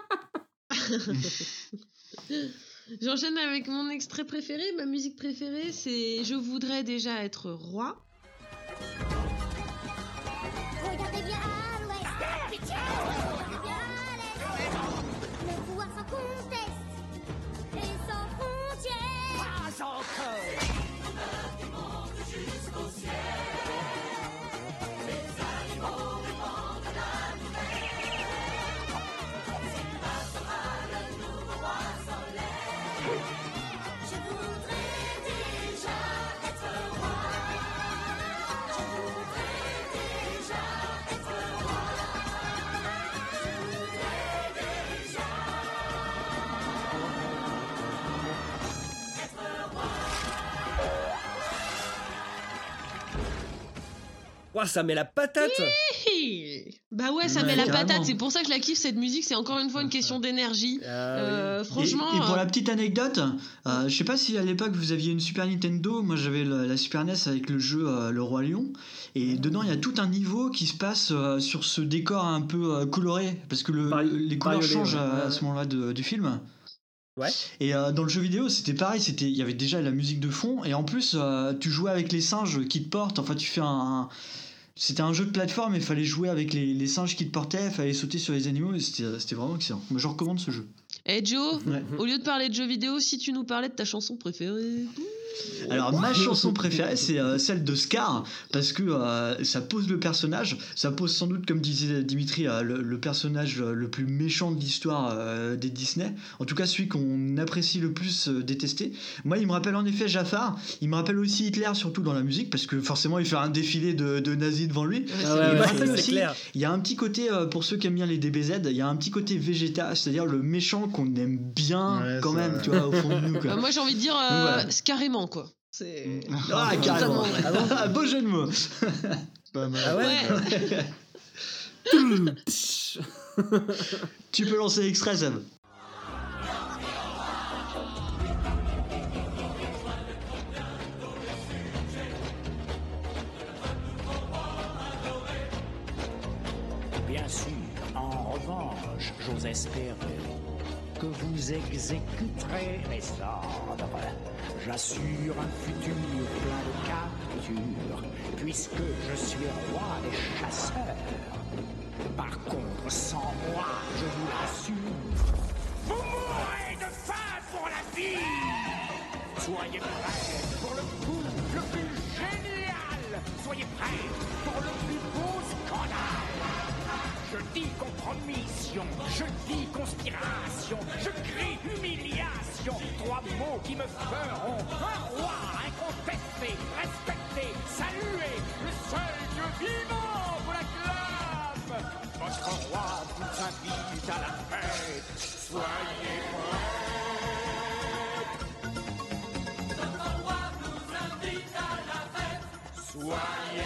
J'enchaîne avec mon extrait préféré. Ma musique préférée, c'est Je voudrais déjà être roi. Regardez bien à l'ouest. Pitié. Regardez bien à l'est. Le pouvoir sans conteste et sans frontières. Pas encore. Je voudrais déjà être roi. Je voudrais déjà être roi. Je voudrais déjà être roi. Ouah, ça met la patate. Hi Bah ouais, ça Ouais, met la carrément. patate. C'est pour ça que je la kiffe cette musique. C'est encore une fois une question d'énergie. Euh, franchement. Et, et pour euh, la petite anecdote, euh, je sais pas si à l'époque vous aviez une Super Nintendo, moi j'avais la, la Super N E S avec le jeu euh, Le Roi Lion, et dedans il y a tout un niveau qui se passe euh, sur ce décor un peu euh, coloré, parce que le, Vari- le- les couleurs variolé, changent ouais. à, Ouais, à ouais. ce moment-là de- du film. Ouais. Et euh, dans le jeu vidéo, c'était pareil, c'était il y avait déjà la musique de fond, et en plus euh, tu jouais avec les singes qui te portent, enfin tu fais un... un- c'était un jeu de plateforme, il fallait jouer avec les, les singes qui te portaient, il fallait sauter sur les animaux, et c'était c'était vraiment excellent. Moi je recommande ce jeu. Eh Joe, Ouais. au lieu de parler de jeux vidéo, si tu nous parlais de ta chanson préférée. Alors ma chanson préférée c'est euh, celle de Scar, parce que euh, ça pose le personnage, ça pose sans doute, comme disait Dimitri, euh, le, le personnage euh, le plus méchant de l'histoire euh, des Disney, en tout cas celui qu'on apprécie le plus euh, détester. Moi il me rappelle en effet Jafar, il me rappelle aussi Hitler, surtout dans la musique, parce que forcément il fait un défilé de, de nazis devant lui. Ah ouais, il me ouais, rappelle c'est aussi, clair. il y a un petit côté, euh, pour ceux qui aiment bien les D B Z, il y a un petit côté Vegeta, c'est-à-dire le méchant qu'on aime bien Ouais, quand c'est même, vrai. tu vois, au fond de nous, quoi. Euh, moi j'ai envie de dire euh, Donc, voilà. c'est carrément quoi. C'est. Ah, carrément. Totalement vrai. Ah bon, ah, beau jeu de mots. Pas mal. Ah ouais, Ouais. Tu peux lancer l'extrait, Seb. Bien sûr, en revanche, j'ose espérer que vous exécuterez mes ordres. J'assure un futur plein de captures, puisque je suis roi des chasseurs. Par contre, sans moi, je vous l'assure, vous mourrez de faim pour la vie. Soyez prêts pour le coup le plus génial. Soyez prêts pour le plus beau scandale. Je dis compromission, je dis conspiration, je crie humiliation. Trois mots qui me feront un roi incontesté, respecté, salué, le seul Dieu vivant vous l'acclame. Votre roi vous invite à la fête, soyez prêts. Notre roi nous invite à la fête, soyez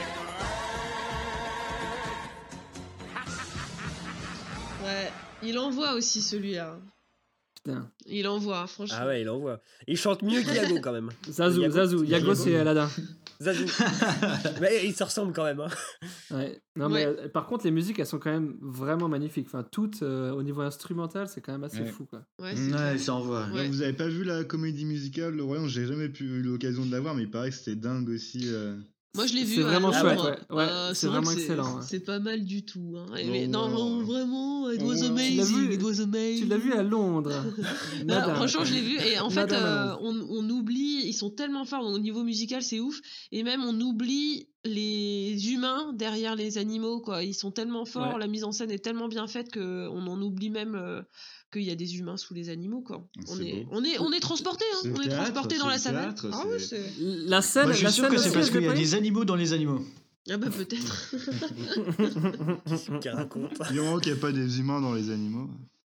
Ouais. Il envoie aussi celui-là. Putain. Il envoie, franchement. Ah ouais, il envoie. Il chante mieux qu'Yago quand même. Zazou, Yago, Zazou, Yago c'est Aladdin. Zazou. Mais ils se ressemblent quand même. Hein. Ouais. Non mais euh, par contre les musiques elles sont quand même vraiment magnifiques. Enfin toutes euh, au niveau instrumental c'est quand même assez Ouais. fou quoi. Ouais, Ouais, ça envoie. Ouais, vous avez pas vu la comédie musicale Le Roi Lion? J'ai jamais pu- eu l'occasion de la voir, mais il paraît que c'était dingue aussi. euh. Moi, je l'ai vu. C'est vraiment à chouette, Londres. ouais. Ouais, Euh, c'est vrai vraiment que c'est- excellent, ouais. C'est pas mal du tout. Hein. Et Non, mais- non, non. non, vraiment, it was Tu l'as amazing, vu- it was amazing. Tu l'as vu à Londres. Non, Madame. franchement, je l'ai vu. Et en fait, Madame à euh, on, on oublie, ils sont tellement forts au niveau musical, c'est ouf. Et même, on oublie les humains derrière les animaux, quoi. Ils sont tellement forts, Ouais. la mise en scène est tellement bien faite qu'on en oublie même euh, qu'il y a des humains sous les animaux, quoi. On C'est est, beau. on est, on est transporté, hein. C'est le On est théâtre, transporté dans c'est la le savane. théâtre, Ah c'est- ouais, c'est. La scène, Moi, je suis la sûr scène que c'est aussi, parce elle qu'il y a fait des animaux dans les animaux. Ah bah peut-être. Qui raconte. Du moment qu'il n'y a pas des humains dans les animaux.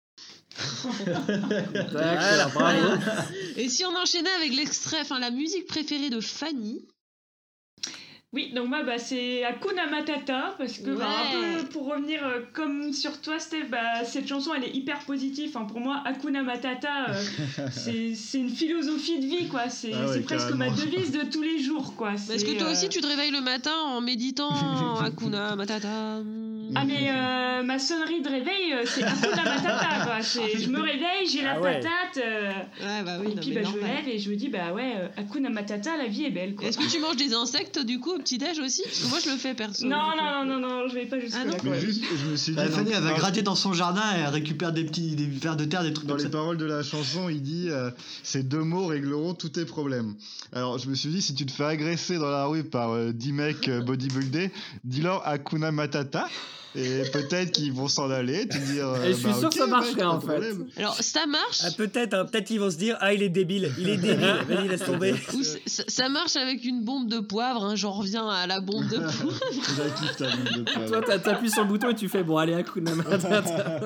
D'accord, bravo. Et si on enchaînait avec l'extrait, enfin la musique préférée de Fanny. Oui, donc moi, bah, c'est Hakuna Matata, parce que, bah, un Ouais. peu pour revenir euh, comme sur toi, Steph, bah, cette chanson, elle est hyper positive. Enfin, pour moi, Hakuna Matata, euh, c'est c'est une philosophie de vie, quoi. C'est Ah ouais, c'est presque ma carrément. devise de tous les jours, quoi. Est-ce que C'est, toi euh, aussi tu te réveilles le matin en méditant Hakuna Matata? Ah, mais euh, ma sonnerie de réveil, euh, c'est Hakuna Matata, quoi. C'est- Je me réveille, j'ai la Ah ouais. patate, euh, Ouais, bah oui, et non, puis mais bah, je me normal. lève et je me dis, bah ouais, euh, Hakuna Matata, la vie est belle, quoi. Est-ce que tu manges des insectes du coup au petit-déj aussi? Parce que moi je le fais perso. Non, du coup. non, non, non, non, je vais pas jusque Ah là. non quoi. Mais juste, je me suis dit. Bah, Fanny, dans- elle va dans- gratter dans son jardin et elle récupère des petits des vers de terre, des trucs Dans comme les ça. paroles de la chanson, il dit euh, ces deux mots régleront tous tes problèmes. Alors je me suis dit, si tu te fais agresser dans la rue par euh, dix mecs euh, bodybuildés, dis-leur Hakuna Matata. Et peut-être qu'ils vont s'en aller, te dire. euh, Et je suis bah, sûr ok, que ça mec, marcherait, pas de en fait. problème. Alors ça marche. Ah, peut-être, hein, peut-être qu'ils vont se dire ah il est débile, il est débile, vas-y laisse tomber. Ou c- ça, ça marche avec une bombe de poivre, hein, j'en reviens à la bombe de poivre. J'active ta bombe de poivre. Toi, t'as- t'appuies sur le bouton et tu fais bon, allez, Hakuna Matata.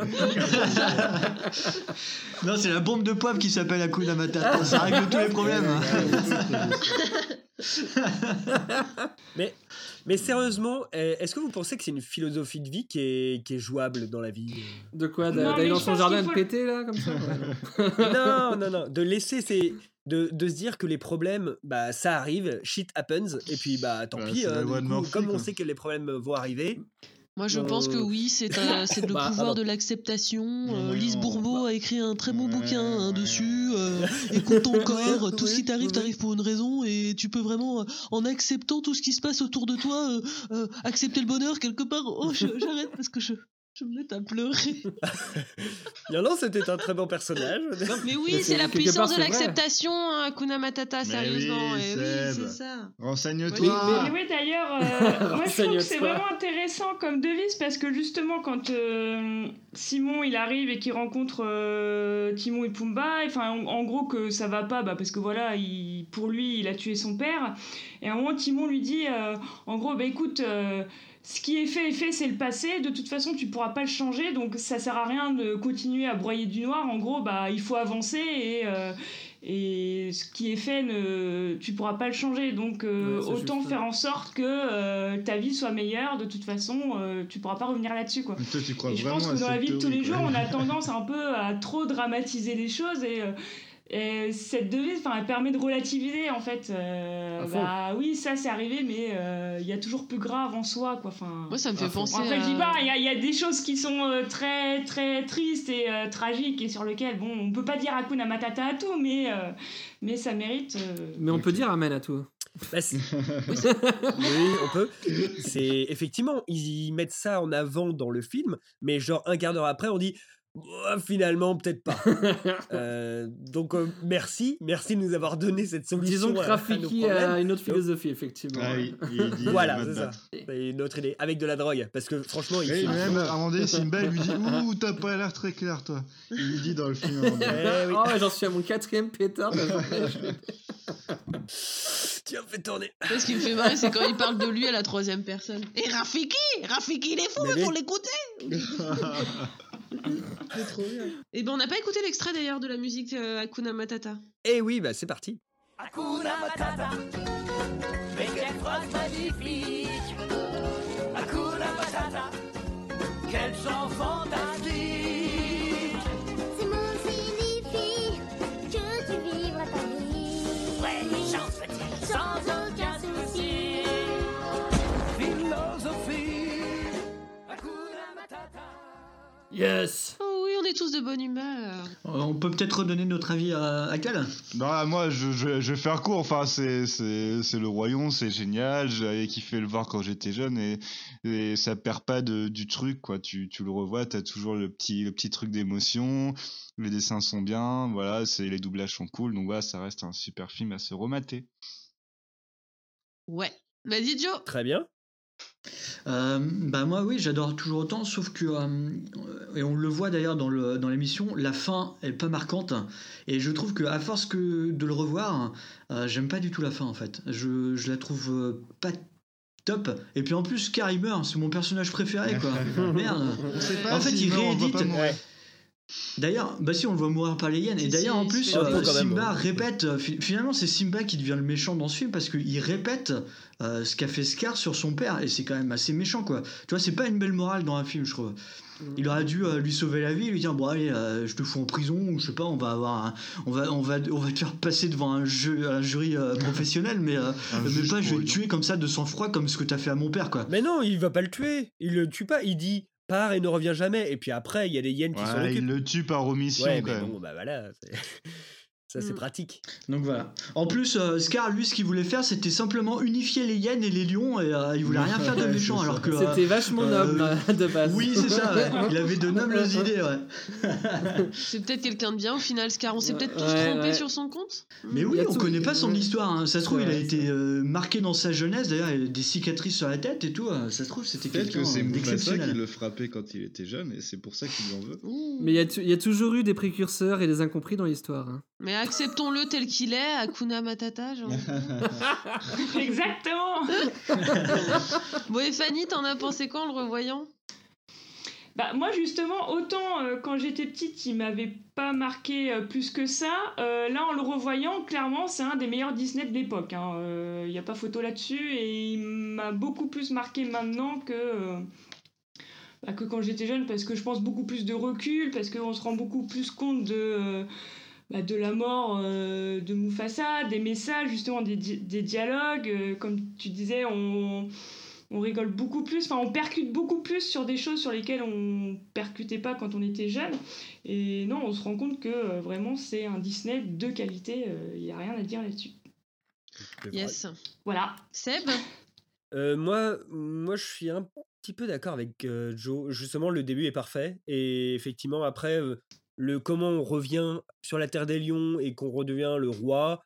Non, c'est la bombe de poivre qui s'appelle Hakuna Matata. Ça règle tous les problèmes. mais, mais sérieusement, euh, est-ce que vous pensez que c'est une philosophie de vie qui est, qui est jouable dans la vie? De quoi? Non, D'aller mais dans je son pense jardin qu'il et de faut- péter, là, comme ça? Ouais, Non, non. non, non. De laisser ces. De, de se dire que les problèmes, bah, ça arrive, shit happens, et puis bah tant Ouais, pis, c'est la hein, loi du de coup, Murphy, comme on quoi. sait que les problèmes vont arriver. Moi je Euh, pense que oui, c'est un- c'est le Bah, pouvoir pardon. de l'acceptation. Euh, Ouais, Lise non. Bourbeau a écrit un très beau bouquin hein, dessus. euh, écoute ton corps, tout ce qui t'arrive t'arrive pour une raison et tu peux vraiment, euh, en acceptant tout ce qui se passe autour de toi, euh, euh, accepter le bonheur quelque part. Oh, je- j'arrête parce que je, je me mets à pleurer. Non, non, c'était un très bon personnage. Mais oui, Mais c'est la quelque puissance part, de c'est vrai. l'acceptation, hein, Hakuna Matata, Mais sérieusement. oui, et oui, Seb. c'est ça. Renseigne-toi. Mais oui, d'ailleurs, euh, moi je trouve que c'est Renseigne-toi. vraiment intéressant comme devise parce que justement, quand euh, Simon il arrive et qu'il rencontre euh, Timon et Pumba, enfin en, en gros que ça va pas, bah, parce que voilà, il, pour lui il a tué son père. Et à un moment, Timon lui dit euh, en gros, bah écoute. euh, ce qui est fait est fait, c'est le passé. De toute façon, tu pourras pas le changer, donc ça sert à rien de continuer à broyer du noir. En gros, bah il faut avancer et euh, et ce qui est fait, ne, tu pourras pas le changer. Donc euh, Ouais, c'est autant juste. faire en sorte que euh, ta vie soit meilleure. De toute façon, euh, tu pourras pas revenir là-dessus, quoi. Mais toi, tu crois Et je vraiment pense à que dans la cette vie de tous les théorie, jours, quoi. on a tendance un peu à trop dramatiser les choses et, euh, et cette devise, enfin, elle permet de relativiser en fait. Euh, À fond. bah oui, ça c'est arrivé, mais euh, il y a toujours plus grave en soi, quoi. Enfin, Moi, ça me fait À fond. penser après, à... je dis pas, il y, a- il y a des choses qui sont euh, très très tristes et euh, tragiques et sur lesquelles, bon, on peut pas dire Hakuna Matata à tout, mais euh, mais ça mérite. euh, Mais on peut dire amen à tout. Bah, c'est- oui, c'est- oui, on peut. C'est effectivement, ils mettent ça en avant dans le film, mais genre un quart d'heure après, on dit oh, finalement peut-être pas. Euh, donc euh, merci, merci de nous avoir donné cette solution. Disons que à- à nos Rafiki problèmes. a une autre philosophie, effectivement. Ah oui, il dit, Voilà, on va c'est te ça. battre. C'est une autre idée avec de la drogue, parce que franchement, il Et filme même, vraiment. à un moment donné, Simba il lui dit ouh, t'as pas l'air très clair, toi. Il lui dit dans le film. à un moment donné. Eh oui. Oh, j'en suis à mon quatrième pétard. Tu as fait tourner. Moi, ce qui me fait marrer, c'est quand il parle de lui à la troisième personne. Et Rafiki Rafiki, il est fou, Mais il faut oui. l'écouter. C'est trop bien. Et ben, on n'a pas écouté l'extrait d'ailleurs de la musique euh, Hakuna Matata. Et oui, bah c'est parti. Hakuna Matata, mais quelle phrase magnifique. Hakuna Matata, quel chant fantastique. Ces mots signifient que tu vivras ta vie. Ouais, chante petit, Sans aucun souci. philosophie. Hakuna Matata. Yes. Oh oui, on est tous de bonne humeur. On peut peut-être redonner notre avis à, à Cal. Non, moi, je, je, je vais faire court. Enfin, c'est, c'est, c'est le royaume, c'est génial. J'avais kiffé le voir quand j'étais jeune et, et ça perd pas de, du truc, quoi. Tu, tu le revois, t'as toujours le petit, le petit truc d'émotion. Les dessins sont bien, voilà, c'est, les doublages sont cool. Donc voilà, ça reste un super film à se remater. Ouais. Vas-y, Joe. Très bien. Euh, bah moi oui j'adore toujours autant sauf que euh, et on le voit d'ailleurs dans, le, dans l'émission, la fin est pas marquante et je trouve que à force que de le revoir euh, j'aime pas du tout la fin en fait, je, je la trouve euh, pas top et puis en plus Scar il meurt, c'est mon personnage préféré quoi. Merde. On sait pas En fait s'il il meurt, on le voit réédite pas mourir. D'ailleurs, bah si on le voit mourir par les hyènes. Si, Et d'ailleurs si, en plus si, euh, si, si. Simba répète euh, fi- finalement c'est Simba qui devient le méchant dans ce film parce qu'il répète euh, ce qu'a fait Scar sur son père et c'est quand même assez méchant quoi. Tu vois, c'est pas une belle morale dans un film je trouve. Il aurait dû euh, lui sauver la vie, lui dire bon allez euh, je te fous en prison ou je sais pas, on va avoir un- on va on va on va te faire passer devant un, jeu, un jury euh, professionnel mais euh, Un mais juge pas je vais pour te tuer comme ça de sang-froid comme ce que t'as fait à mon père quoi. Mais non, il va pas le tuer. Il le tue pas. Il dit part et ne revient jamais. Et puis après, il y a des hyènes qui s'en Ouais, il occupent. le tue par omission Ouais, quand mais même. bon, bah voilà. c'est- Ça, c'est Mm. pratique. Donc voilà. En plus, euh, Scar, lui, ce qu'il voulait faire, c'était simplement unifier les hyènes et les lions, et euh, il voulait rien faire de Ouais, méchant, c'est alors ça. que. euh, C'était vachement euh, noble euh, de base. Oui, c'est ça, ouais. Il avait de nobles idées, ouais. C'est peut-être quelqu'un de bien au final, Scar. On s'est peut-être tous Ouais, trompés ouais. sur son compte. Mais Il oui, y a on tout- connaît pas son ouais. histoire, hein. Ça se trouve, C'est il a vrai, été euh, marqué dans sa jeunesse, d'ailleurs, il a des cicatrices sur la tête et tout. euh, Ça se trouve, c'était Peut-être quelqu'un que c'est euh, Mufasa qui d'exceptionnel. le frappait quand il était jeune et c'est pour ça qu'il lui en veut. Mais il y, a tou- il y a toujours eu des précurseurs et des incompris dans l'histoire. hein. Mais acceptons-le tel qu'il est, Hakuna Matata. Genre. Exactement. Bon, et Fanny, t'en as pensé quoi en le revoyant? Bah moi justement, autant euh, quand j'étais petite, il m'avait pas marqué euh, plus que ça. Euh, là, en le revoyant, clairement, c'est un des meilleurs Disney de l'époque. Il hein. euh, y a pas photo là-dessus et il m'a beaucoup plus marqué maintenant que euh, bah, que quand j'étais jeune, parce que je pense beaucoup plus de recul, parce qu'on se rend beaucoup plus compte de euh, bah, de la mort euh, de Mufasa, des messages, justement des, di- des dialogues. euh, comme tu disais, on on rigole beaucoup plus, enfin on percute beaucoup plus sur des choses sur lesquelles on percutait pas quand on était jeune. Et non, on se rend compte que euh, vraiment c'est un Disney de qualité, il n'y a rien à dire là-dessus. C'est vrai. Yes. Voilà. Seb? Euh, moi, moi, je suis un petit peu d'accord avec euh, Joe. Justement, le début est parfait. Et effectivement, après, euh, le comment on revient sur la Terre des Lions et qu'on redevient le roi.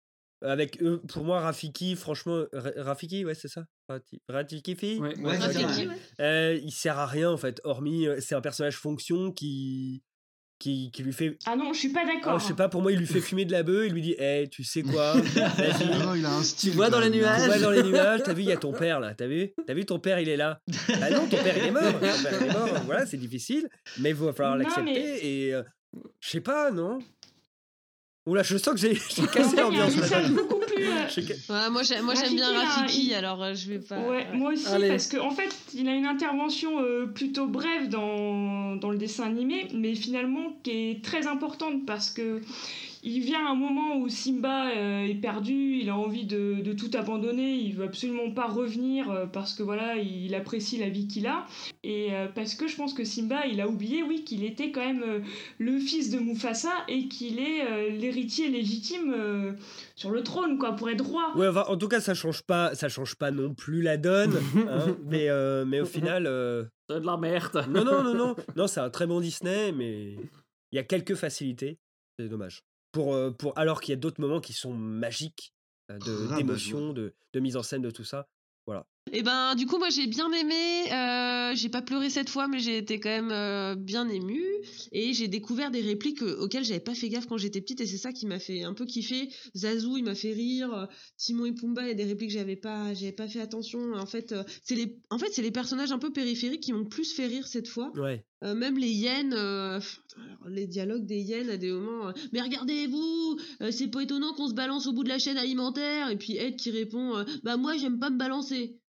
Avec eux, pour moi, Rafiki, franchement, Ra- Rafiki, ouais, c'est ça Rati- Ratikifi Ouais. Ouais, c'est ça, Rafiki, ouais. ouais. Euh, il sert à rien, en fait, hormis, euh, c'est un personnage fonction qui, qui, qui lui fait. Ah non, je suis pas Ah, d'accord. je sais pas, pour moi, il lui fait fumer de la bœuf, il lui dit, hé, tu sais quoi Vas-y, Non, non, il a un style. vois dans quand les même, nuages. tu vois dans les nuages, t'as vu, il y a ton père là, t'as vu T'as vu, ton père, il est là. Bah non, ton père, il est mort. Ton père, il est mort, voilà, c'est difficile, mais il va falloir Non, l'accepter. mais- Et euh, je sais pas, non Oula, je sens que j'ai j'ai En cassé fait, il y a un l'ambiance. message maintenant. beaucoup plus. euh, J'ai ca- Ouais, moi, j'ai- moi j'aime Rafiki, bien là, Rafiki, il- alors euh, je vais pas. Ouais, moi aussi, Allez. parce qu'en en fait, il a une intervention euh, plutôt brève dans, dans le dessin animé, mais finalement qui est très importante parce que il vient un moment où Simba euh, est perdu, il a envie de, de tout abandonner, il veut absolument pas revenir euh, parce que voilà, il apprécie la vie qu'il a. Et euh, parce que je pense que Simba, il a oublié, oui, qu'il était quand même euh, le fils de Mufasa et qu'il est euh, l'héritier légitime euh, sur le trône, quoi, pour être roi. Ouais, enfin, en tout cas, ça change pas, ça change pas non plus la donne, hein, mais, euh, mais au final, euh, C'est de la merde. non, non, non, non, non, c'est un très bon Disney, mais il y a quelques facilités, c'est dommage. Pour, euh, pour, alors qu'il y a d'autres moments qui sont magiques, euh, de- Rabat-joie. d'émotion, de, de mise en scène, de tout ça. Voilà. Et ben, du coup, moi j'ai bien aimé. euh, j'ai pas pleuré cette fois, mais j'ai été quand même euh, bien émue. Et j'ai découvert des répliques euh, auxquelles j'avais pas fait gaffe quand j'étais petite. Et c'est ça qui m'a fait un peu kiffer. Zazu, il m'a fait rire. euh, Timon et Pumba, il y a des répliques que j'avais pas, j'avais pas fait attention. En fait, euh, c'est les, en fait, c'est les personnages un peu périphériques qui m'ont plus fait rire cette fois. Ouais. Euh, même les hyènes, euh, pff, alors, les dialogues des hyènes à des moments. euh, mais regardez-vous, euh, c'est pas étonnant qu'on se balance au bout de la chaîne alimentaire. Et puis Ed qui répond, euh, bah moi j'aime pas me balancer.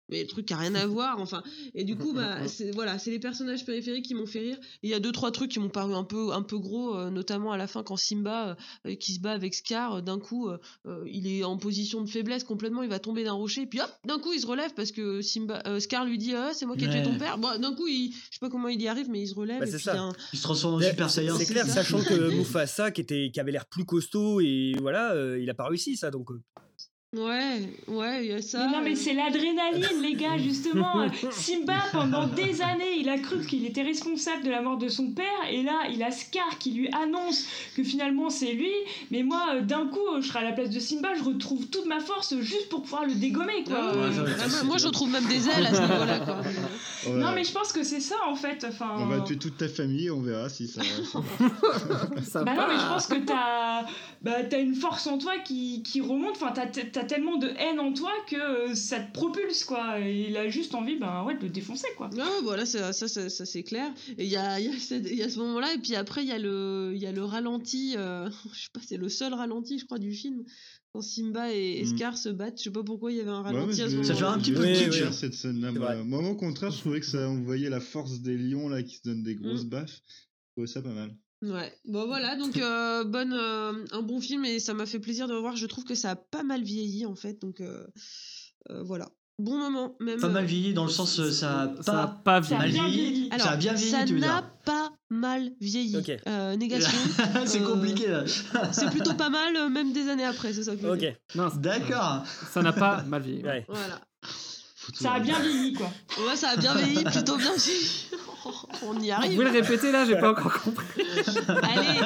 mais le truc qui a rien à voir, enfin. Et du coup, bah, c'est, voilà, c'est les personnages périphériques qui m'ont fait rire. Il y a deux, trois trucs qui m'ont paru un peu, un peu gros, euh, notamment à la fin quand Simba, euh, qui se bat avec Scar, euh, d'un coup, euh, euh, il est en position de faiblesse complètement, il va tomber d'un rocher, et puis hop, d'un coup, il se relève parce que Simba, euh, Scar lui dit, ah, c'est moi qui ai tué Ouais. ton père. Bon, d'un coup, il, je sais pas comment il y arrive, mais il se relève. Bah, et c'est puis ça. il y a un- Il se transforme en Mais Super Saiyan. C'est clair, ça. sachant que Mufasa, qui, était, qui avait l'air plus costaud, et voilà, euh, il a pas réussi ça, donc. euh, Ouais, ouais, il y a ça. Mais non, mais euh. c'est l'adrénaline, les gars, justement. Simba, pendant des années, il a cru qu'il était responsable de la mort de son père, et là, il a Scar qui lui annonce que finalement c'est lui. Mais moi, euh, d'un coup, euh, je serai à la place de Simba, je retrouve toute ma force juste pour pouvoir le dégommer, quoi. Ah ouais, Euh, ah, moi, moi, je retrouve même des ailes à ce niveau-là, quoi. Ouais. Non, mais je pense que c'est ça, en fait. Enfin, On va tuer toute ta famille, on verra si ça. ça... Bah non, mais je pense que t'as bah, t'as une force en toi qui, qui remonte, enfin t'as, t'as tellement de haine en toi que euh, ça te propulse, quoi. Et il a juste envie bah, ouais, de le défoncer, quoi. Ouais, voilà, ça, ça, ça, ça, c'est clair. Et il y a, il y, a cette- il y a ce moment-là, et puis après, il y, a le- il y a le ralenti, euh, je sais pas, c'est le seul ralenti, je crois, du film. Quand Simba et, et Mm. Scar se battent, je sais pas pourquoi il y avait un Ouais, ralenti mais à ce je- moment-là. Ça fait un petit peu je- de je- kitsch. je- cette scène-là. C'est Moi, vrai. moi, au contraire, je trouvais que ça, on voyait la force des lions là qui se donnent des grosses Mm. baffes. Je trouvais ça pas mal. Ouais, bon voilà, donc euh, bonne, euh, un bon film et ça m'a fait plaisir de le revoir. Je trouve que ça a pas mal vieilli en fait, donc euh, euh, voilà. Bon moment, même. Pas mal euh, vieilli dans le sens euh, ça a Ça a pas, pas Ça a mal bien vieilli. vieilli. Alors, ça a bien vieilli, ça tu veux n'a dire. pas mal vieilli. Ok. Euh, négation. C'est Euh, compliqué là. C'est plutôt pas mal, euh, même des années après, c'est ça que je veux Ok. dire. Non, c- D'accord. ça n'a pas mal vieilli. Ouais. Voilà. Faut tout Ça a avoir. bien vieilli, quoi. Ouais, ça a bien vieilli, plutôt bien vieilli. On y Vous arrive. pouvez le répéter là, j'ai pas encore compris. Allez.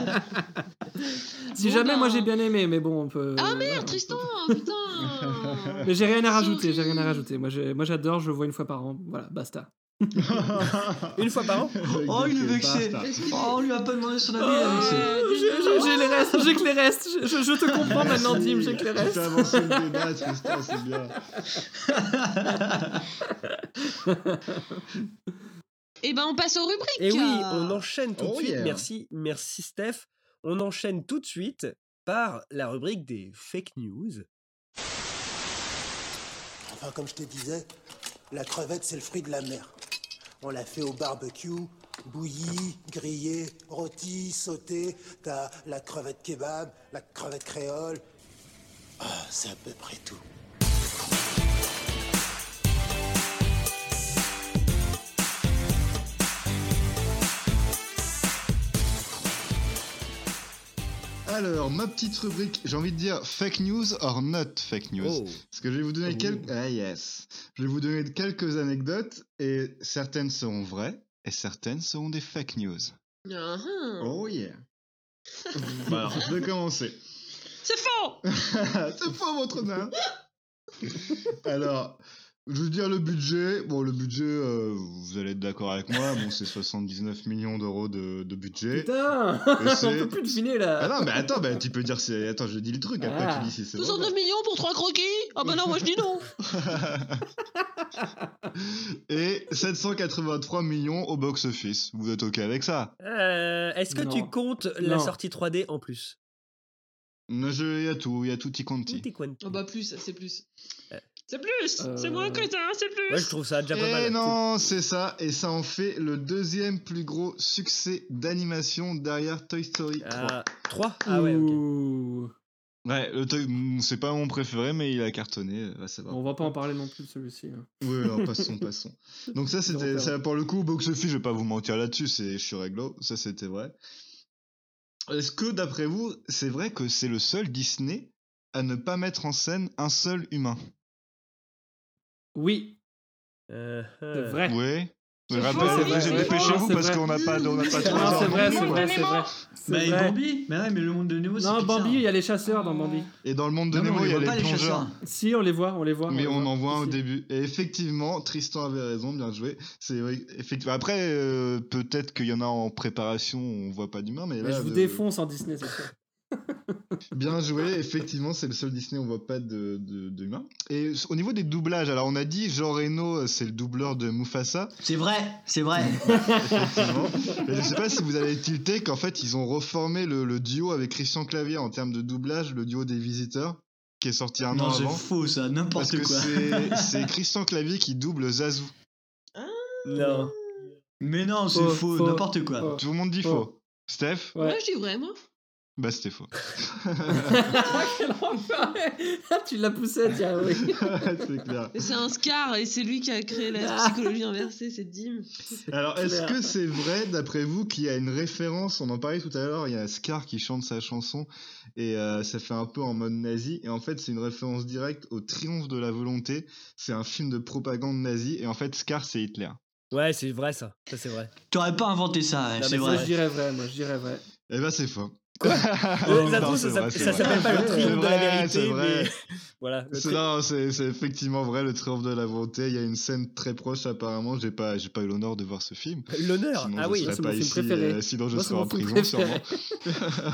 Si Bon, jamais, ben- moi j'ai bien aimé, mais bon, on peut. Ah voilà, merde, on Tristan, peut- putain. Mais j'ai rien à rajouter, Sorry. j'ai rien à rajouter. Moi, j'ai- moi j'adore, je le vois une fois par an. Voilà, basta. Une fois par an. Oh, il est vexé. Basta. Oh, on lui a pas demandé son avis, Oh, il est vexé. j'ai j'ai- j'ai les restes, j'ai que les restes. Je, je- je te comprends maintenant, Dim, j'ai que les Tu restes. fais avancer le débat, Tristan, c'est bien. Et ben on passe aux rubriques. Et oui, on enchaîne tout de Oh suite. yeah. Merci, merci Steph. On enchaîne tout de suite par la rubrique des fake news. Enfin, comme je te disais, la crevette, c'est le fruit de la mer. On l'a fait au barbecue, bouillie, grillée, rôtie, sautée. T'as la crevette kebab, la crevette créole. Ah, c'est à peu près tout. Alors, ma petite rubrique, j'ai envie de dire fake news or not fake news. Oh. Parce que je vais vous donner Oh. quelques. Ah, yes. Je vais vous donner quelques anecdotes et certaines seront vraies et certaines seront des fake news. Ah, ah. Oh yeah. Bon, alors, je vais commencer. C'est faux. C'est faux, votre honneur. Alors, je veux dire le budget. Bon, le budget, euh, vous allez être d'accord avec moi. Bon, c'est soixante-dix-neuf millions d'euros de, de budget. Putain, Et on c'est- peut plus deviner là. Ah non, mais attends, bah, tu peux dire c'est. Attends, je dis le truc. Après, Ah. tu dis si c'est vrai. soixante-neuf millions pour trois croquis. Ah bah non, moi je dis non. Et sept cent quatre-vingt-trois millions au box-office. Vous êtes OK avec ça? Euh, Est-ce que Non. tu comptes la Non. sortie trois D en plus? Il y a tout, il y a tout y quanti. Tout est quanti. Ah bah plus, c'est plus. Euh. C'est plus. Euh. C'est moins que ça, c'est plus. Ouais, je trouve ça déjà pas Et mal. Eh non, c'est ça. Et ça en fait le deuxième plus gros succès d'animation derrière Toy Story trois. Ah, trois Ah ouais, ok. Ouh. Ouais, le Toy- c'est pas mon préféré, mais il a cartonné. Va savoir. On va pas en parler non plus de celui-ci. hein. Oui, alors passons, passons. Donc ça, c'était, Non, ça, pour le coup, box-office, je vais pas vous mentir là-dessus, c'est, je suis réglo, ça c'était vrai. Est-ce que, d'après vous, c'est vrai que c'est le seul Disney à ne pas mettre en scène un seul humain? Oui, Euh, c'est euh, vrai. Oui. C'est Rappelez- faux, oui, c'est Dépêchez-vous faux, parce c'est qu'on n'a pas, on n'a pas trop Non, c'est de vrai, temps. c'est vrai, c'est vrai. C'est Bah, et vrai. Bambi. Mais ouais, mais le monde de Nemo, c'est Non, Pixar. Bambi, il y a les chasseurs dans Bambi. Et dans le monde de Non, mais on Nemo, il y a les voit les pas, les plongeurs. chasseurs. Si, on les voit, on les voit. Mais les on voit. en voit un au Si. début. Et effectivement, Tristan avait raison, bien joué. C'est vrai, effectivement. Après, euh, peut-être qu'il y en a en préparation, on voit pas d'humain, mais Mais là, je vous de- défonce en Disney, c'est sûr. bien joué. Effectivement, c'est le seul Disney où on voit pas de, de, d'humain. Et au niveau des doublages, alors on a dit Jean Reno, c'est le doubleur de Mufasa. C'est vrai, c'est vrai. Effectivement. Et je sais pas si vous avez tilté qu'en fait, ils ont reformé le, le duo avec Christian Clavier en termes de doublage, le duo des visiteurs. qui est sorti un Non, an c'est avant. faux, ça, n'importe Parce que quoi. c'est, c'est Christian Clavier qui double Zazu. Non. Mais non, c'est Faux, faux, faux, n'importe quoi. faux. Tout le monde dit faux. Faux. Steph? Moi, je dis vrai, moi. Bah, c'était faux. Quel enfoiré. Tu l'as poussé à dire oui. C'est clair. C'est un Scar et c'est lui qui a créé la psychologie inversée, c'est Dim. Alors, est-ce que c'est vrai, d'après vous, qu'il y a une référence, on en parlait tout à l'heure, il y a Scar qui chante sa chanson, et euh, ça fait un peu en mode nazi, et en fait, c'est une référence directe au Triomphe de la volonté, c'est un film de propagande nazie, et en fait, Scar, c'est Hitler. Ouais, c'est vrai ça, ça c'est vrai. T'aurais pas inventé ça, ouais, Non, c'est mais vrai. Moi, je dirais vrai, moi, je dirais vrai. Eh ben, c'est faux. Quoi Oh, Ça, non, ça, c'est ça, vrai, c'est ça vrai. s'appelle pas le C'est triomphe de la vrai, vérité, c'est vrai. mais voilà. le C'est, tri- non, c'est, c'est effectivement vrai, le Triomphe de la volonté. Il y a une scène très proche, apparemment. J'ai pas, j'ai pas eu l'honneur de voir ce film. L'honneur Sinon, Ah je oui, serais c'est pas mon film ici, préféré. euh, sinon je Moi, c'est serais mon en film prison, préféré. sûrement.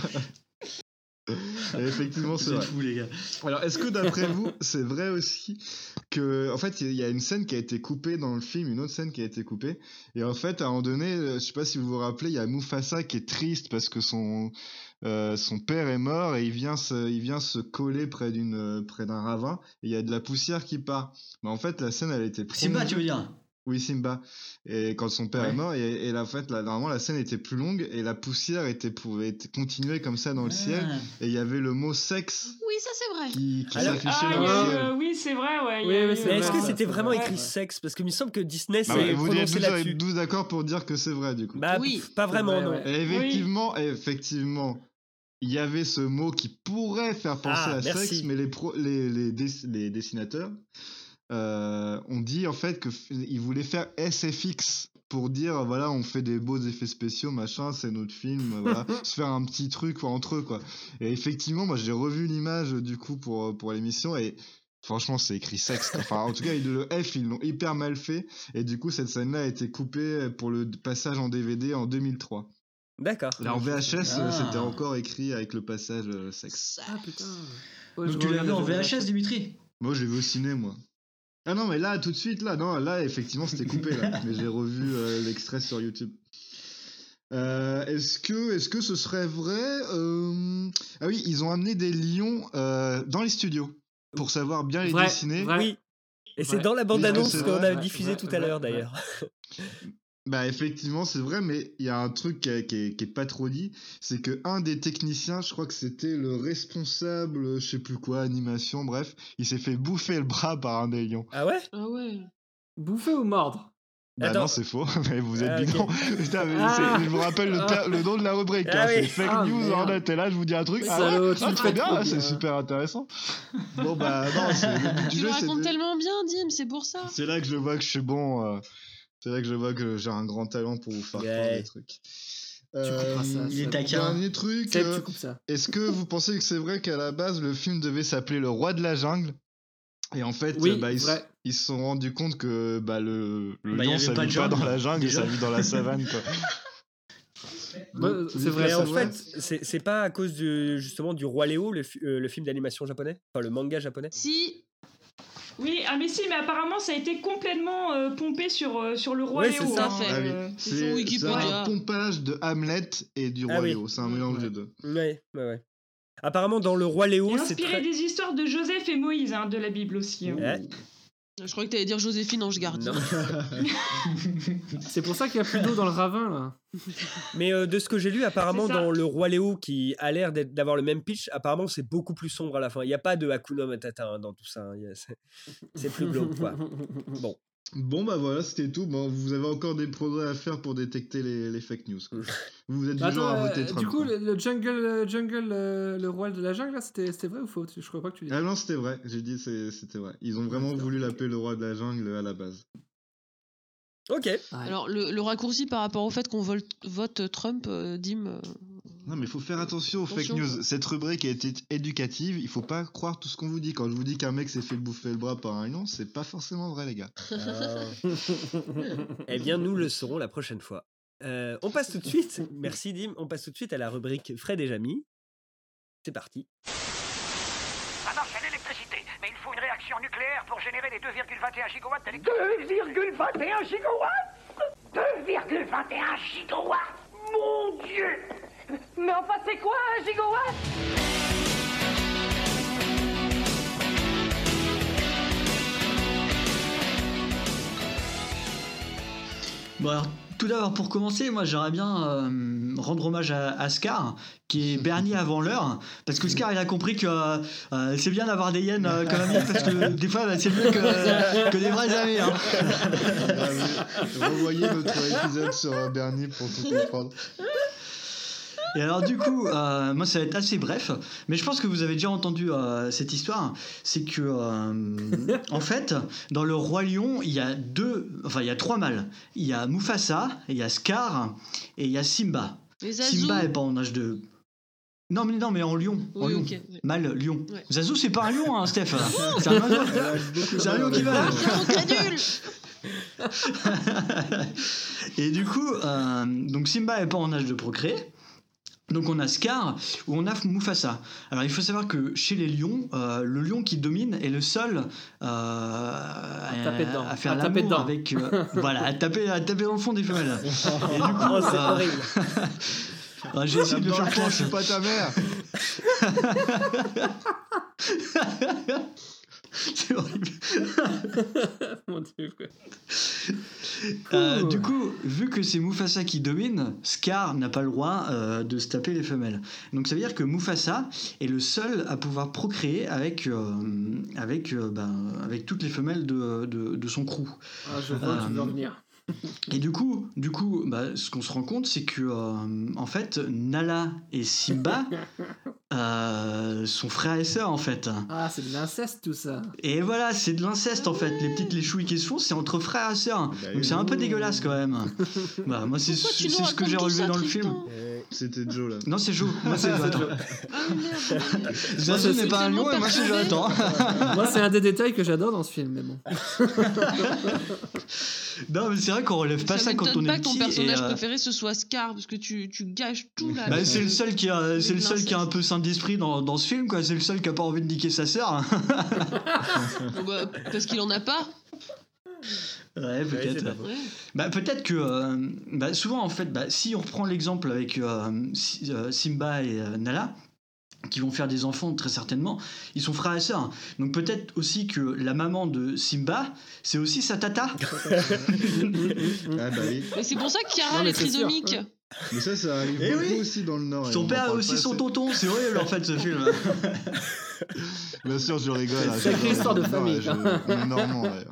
Et effectivement, c'est Vous êtes vrai. fous, les gars. Alors, est-ce que d'après vous, c'est vrai aussi que, en fait, il y a une scène qui a été coupée dans le film, une autre scène qui a été coupée, et en fait, à un moment donné, je sais pas si vous vous rappelez, il y a Mufasa qui est triste parce que son euh, son père est mort et il vient se, il vient se coller près d'une, près d'un ravin et il y a de la poussière qui part. Mais en fait, la scène, elle a été Simba, prolongée. tu veux dire? Oui, Simba. Et quand son père Ouais. est mort, et, et là, en fait, là, normalement, la scène était plus longue et la poussière était pouvait être- continuer comme ça dans le Ah. ciel. Et il y avait le mot sexe Oui, ça c'est vrai. qui, qui Alors- s'affichait Ah, dans il y le a eu, ciel. euh, oui, c'est vrai, ouais. il y Oui, a oui, eu, c'est Mais euh, est-ce vrai, que ça, c'était c'est vraiment vrai. écrit Ouais. sexe? Parce qu'il me semble que Disney Bah s'est ouais, vous êtes prononcé tous, là-dessus. tous d'accord pour dire que c'est vrai, du coup. Bah, Oui. pff, pas vraiment, vrai, non. ouais. Et effectivement, effectivement, il y avait ce mot qui pourrait faire penser Ah, à merci. sexe, mais les, pro- les, les, dess- les dessinateurs euh, ont dit en fait que f- ils voulaient faire S F X pour dire voilà, on fait des beaux effets spéciaux, machin, c'est notre film, voilà, se faire un petit truc quoi, entre eux quoi. Et effectivement, moi j'ai revu l'image du coup pour pour l'émission et franchement, c'est écrit sexe. quoi. Enfin, en tout cas, le F, ils l'ont hyper mal fait. Et du coup, cette scène-là a été coupée pour le passage en D V D en deux mille trois. D'accord. Là, en V H S, euh, Ah. c'était encore écrit avec le passage euh, sexe. Ah putain. Ouais, Donc je tu l'as regarde vu en le V jeu. H S, Dimitri? Moi, j'ai vu au ciné, moi. Ah non, mais là, tout de suite, là, non, là, effectivement, c'était coupé, là. Mais j'ai revu euh, l'extrait sur YouTube. Euh, est-ce que, est-ce que ce serait vrai euh, Ah oui, ils ont amené des lions euh, dans les studios pour savoir bien les Vrai, dessiner. vrai. Oui. Et c'est Ouais. dans la Est-ce bande-annonce que c'est qu'on vrai a Ouais, diffusée ouais, tout à ouais, l'heure ouais. d'ailleurs. Bah effectivement c'est vrai, mais il y a un truc qui est, qui est- qui est pas trop dit, c'est que un des techniciens, je crois que c'était le responsable, je sais plus quoi, animation, bref, il s'est fait bouffer le bras par un des lions. Ah ouais? Ah ouais. Bouffer ou mordre? Bah Attends. non c'est faux, mais vous êtes Ah, ok. bidon. Putain, mais Ah. c'est- je vous rappelle le, ter- le nom de la rubrique, Ah hein, oui. c'est fake Ah, news, merde. hein, t'es là, je vous dis un truc, ah Salaud, ouais, tu ah, le très fais bien, trop ah, c'est bien. super intéressant. Bon bah non, c'est le but du Tu jeu, le c'est racontes de- tellement bien, Dim, c'est pour ça. c'est là que je vois que je suis bon. euh, C'est là que je vois que j'ai un grand talent pour vous faire Ouais. croire des trucs. Tu couperas ça, il est ça. taquin. Dernier truc. Seb, euh, tu coupes ça. Est-ce que vous pensez que c'est vrai qu'à la base le film devait s'appeler Le Roi de la Jungle et en fait Oui, euh, bah, ils, vrai. s- ils se sont rendus compte que bah, le, le Bah, y lion avait ça pas vit de pas dans jungle, la jungle, déjà. ça vit dans la savane quoi. Bah, Donc, c'est vous vrai, dites Mais que en c'est vrai fait, c'est c'est pas à cause de, justement du Roi Léo, le, fi- euh, le film d'animation japonais? Enfin, le manga japonais? Si. Oui, ah mais si, mais apparemment ça a été complètement euh, pompé sur, euh, sur le roi Ouais, Léo. c'est ça. hein, Fait. Ah oui. euh, c'est sur C'est c'est Wikipédia. un pompage de Hamlet et du Ah Roi oui. Léo, c'est un mélange Ouais. des deux. Ouais, ouais, ouais. Apparemment, dans le Roi et Léo, c'est inspiré très... des histoires de Joseph et Moïse, hein, de la Bible aussi. hein. Ouais. Je croyais que t'allais dire Joséphine Ange Gardien. Non. C'est pour ça qu'il y a plus d'eau dans le ravin là. Mais euh, de ce que j'ai lu, apparemment, C'est ça. dans le Roi Léo, qui a l'air d'être- d'avoir le même pitch, apparemment, c'est beaucoup plus sombre à la fin. Il n'y a pas de Hakuna Matata hein, dans tout ça. hein. Il y a- C'est c'est plus glauque, quoi. Bon. Bon bah voilà, c'était tout. Bon, vous avez encore des progrès à faire pour détecter les, les fake news. quoi. Vous êtes du Attends, genre à euh, voter Trump. du coup, quoi. le, le jungle, le jungle, euh, le roi de la jungle là, c'était c'était vrai ou faux? Je crois pas que tu dis. Ah non, c'était vrai. J'ai dit c'est- c'était vrai. Ils ont vraiment D'accord. voulu l'appeler le roi de la jungle à la base. Ok. Alors, le, le raccourci par rapport au fait qu'on vote, vote Trump, euh, Dim. euh, Non, mais il faut faire attention aux fake Attention. news. Cette rubrique a été éducative. Il faut pas croire tout ce qu'on vous dit. Quand je vous dis qu'un mec s'est fait bouffer le bras par un lion, c'est pas forcément vrai, les gars. Ah. Eh bien, nous le saurons la prochaine fois. Euh, on passe tout de suite. Merci, Dim. On passe tout de suite à la rubrique Fred et Jamy. C'est parti. Ça marche à l'électricité, mais il faut une réaction nucléaire pour générer les deux virgule vingt et un gigawatts d'électricité. deux virgule vingt et un gigawatts deux virgule vingt et un gigawatts Mon Dieu. Mais enfin, c'est quoi un gigawatt? Bon alors, tout d'abord pour commencer, moi j'aimerais bien euh, rendre hommage à, à Scar, qui est Bernie avant l'heure, parce que Scar il a compris que euh, c'est bien d'avoir des hyènes euh, comme amis, parce que des fois bah, c'est mieux que, que des vrais amis. Hein. Revoyez notre épisode sur euh, Bernie pour tout comprendre. Et alors du coup, euh, moi ça va être assez bref, mais je pense que vous avez déjà entendu euh, cette histoire. C'est que, euh, en fait, dans le Roi Lion, il y a deux, enfin il y a trois mâles. Il y a Mufasa, il y a Scar et il y a Simba. Et Zazu. Simba est pas en âge de... Non mais non mais en lion, en Oui, lion. ok, ouais. Mâle lion. Ouais. Zazu c'est pas un lion hein, Steph. C'est un oiseau. C'est un lion qui va. Et du coup, euh, donc Simba est pas en âge de procréer. Donc on a Scar ou on a Mufasa. Alors il faut savoir que chez les lions, euh, le lion qui domine est le seul euh, à, taper dedans. à faire À taper l'amour dedans. avec euh, voilà, à taper, à taper dans le fond des femelles. Et du coup, Oh, c'est euh, horrible. ah, j'ai essayé de le Dans le faire fond, clair. je suis pas ta mère. C'est horrible. Mon Dieu, quoi. Euh, Ouh. du coup, vu que c'est Mufasa qui domine, Scar n'a pas le droit euh, de se taper les femelles. Donc ça veut dire que Mufasa est le seul à pouvoir procréer avec, euh, avec, euh, ben, avec toutes les femelles de, de, de son crew. Ah, je vois où tu veux en venir. Et du coup, du coup bah, ce qu'on se rend compte, c'est que euh, en fait, Nala et Simba euh, sont frères et sœurs en fait. Ah, c'est de l'inceste tout ça. Et voilà, c'est de l'inceste en fait. Les petites les chouilles qui se font, c'est entre frères et sœurs. Donc c'est un peu dégueulasse quand même. Bah, moi, c'est Pourquoi tu c'est nous ce que racontes j'ai tout relevé ça, dans le Tristan film. C'était Joe là. Non, c'est Joe. Moi, c'est C'est Jonathan. Joe. Ah merde. Zazu n'est pas un lion et moi, c'est Jonathan. Moi, c'est un des détails que j'adore dans ce film, mais bon. Non, mais c'est vrai qu'on relève pas ça, quand on m'étonne est pas que ton petit. personnage et, euh, préféré ce soit Scar, parce que tu, tu gâches tout là. Bah, avec, c'est euh, le seul qui a, c'est le avec seul qui a un l'inceste. peu saint d'esprit dans, dans ce film, quoi. C'est le seul qui a pas envie de niquer sa sœur. Bon, bah, parce qu'il en a pas. Ouais, peut-être. c'est pas faux. Ouais. Bah, peut-être que euh, bah, souvent en fait, bah, si on reprend l'exemple avec euh, Si- euh, Simba et euh, Nala, qui vont faire des enfants très certainement, ils sont frères et sœurs. Donc peut-être aussi que la maman de Simba, c'est aussi sa tata. Ah bah oui. Mais c'est pour ça que Kiara Non, mais est c'est sûr. trisomique. Mais ça, ça arrive Eh beaucoup oui. aussi dans le Nord. et on Son en père a parle aussi pas son assez. tonton, c'est horrible en fait ce film. Bien sûr, je rigole. C'est une hein, sacrée j'adore histoire de le Nord, famille, et je- on est normand, ouais.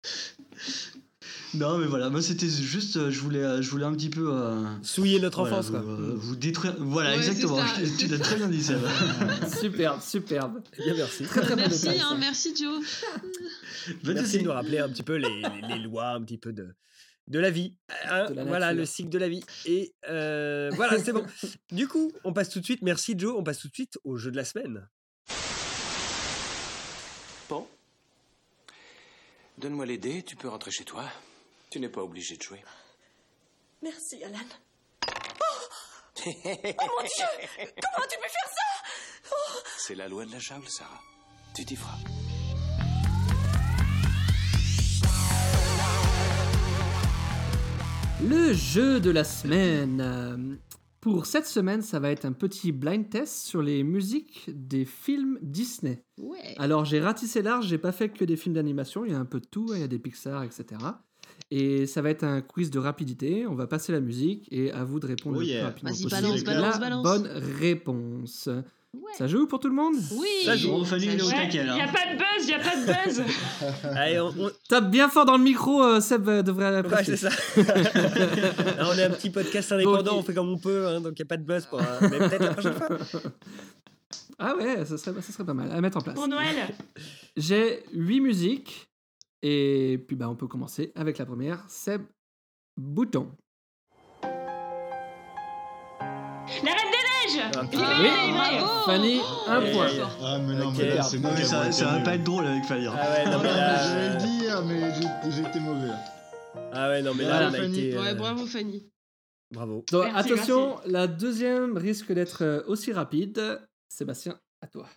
Non mais voilà, moi c'était juste, euh, je voulais, euh, je voulais un petit peu euh, Souiller notre voilà, enfance, vous, quoi. euh, vous détruire. Voilà, Ouais, exactement. c'est ça. Tu l'as très bien dit, Seb. Superbe, superbe. Bien, merci. Très très bon Merci, détail, hein, ça. merci Joe. Merci de nous rappeler un petit peu les, les lois, un petit peu de, de la vie. Hein, De la voilà, nature. le cycle de la vie. Et euh, voilà, c'est bon. Du coup, on passe tout de suite, merci Joe, on passe tout de suite au jeu de la semaine. Bon. Donne-moi les dés, tu peux rentrer chez toi. Tu n'es pas obligé de jouer. Merci, Alan. Oh, oh mon Dieu! Comment tu peux faire ça? Oh. C'est la loi de la jungle, Sarah. Tu t'y feras. Le jeu de la semaine. Euh, Pour cette semaine, ça va être un petit blind test sur les musiques des films Disney. Ouais. Alors j'ai ratissé large, j'ai pas fait que des films d'animation, il y a un peu de tout, il y a des Pixar, et cetera. Et ça va être un quiz de rapidité, on va passer la musique et à vous de répondre Oh le plus yeah. rapidement Vas-y, possible. balance, balance, la balance. bonne réponse. Ouais. Ça joue pour tout le monde? Oui. Ça joue. Bon, Fanny, il est au Ça joue. taquet, Il là. y a pas de buzz, il y a pas de buzz. Allez, on, on- Tape bien fort dans le micro, euh, Seb euh, devrait Ouais, apprécier. c'est ça. Alors, on est un petit podcast indépendant, Donc, on fait comme on peut, hein, donc il n'y a pas de buzz pour. euh, mais peut-être la prochaine fois. Ah ouais, ça serait, ça serait pas mal à mettre en place. Pour Noël. J'ai huit musiques et puis bah, on peut commencer avec la première, Seb Bouton. La Reine des Neiges. Ah, Libérée, oui. libérée. Bravo. Fanny, un Oh, point. très fort. Ah, mais non, Ok. mais là, c'est Non, moi mais qui ça, aurais ça été va pas nul. être drôle avec Fanny. hein. Ah ouais, non, mais là. J'allais le dire, mais j'ai- j'ai été mauvais. là. Ah ouais, non, mais là, Voilà, on a Fanny. été. euh, Ouais, bravo Fanny. Bravo. Donc, Merci, attention, la deuxième risque d'être euh, aussi rapide. Sébastien, à toi.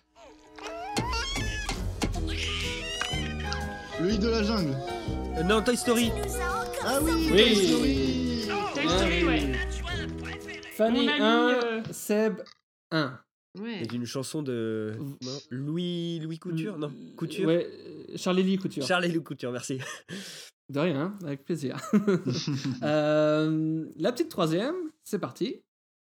Le hit de la jungle. Euh, non, Toy Story. Ah oui, Oui. Toy Story. Toy Story, ouais. Fanny, On a mis, un. euh, Seb, un. Ouais. C'est une chanson de. non, Louis Louis Couture Non, Couture. Ouais, euh, Charlie Lee Couture. Charles et Louis Couture, merci. De rien, avec plaisir. Euh, la petite troisième, c'est parti.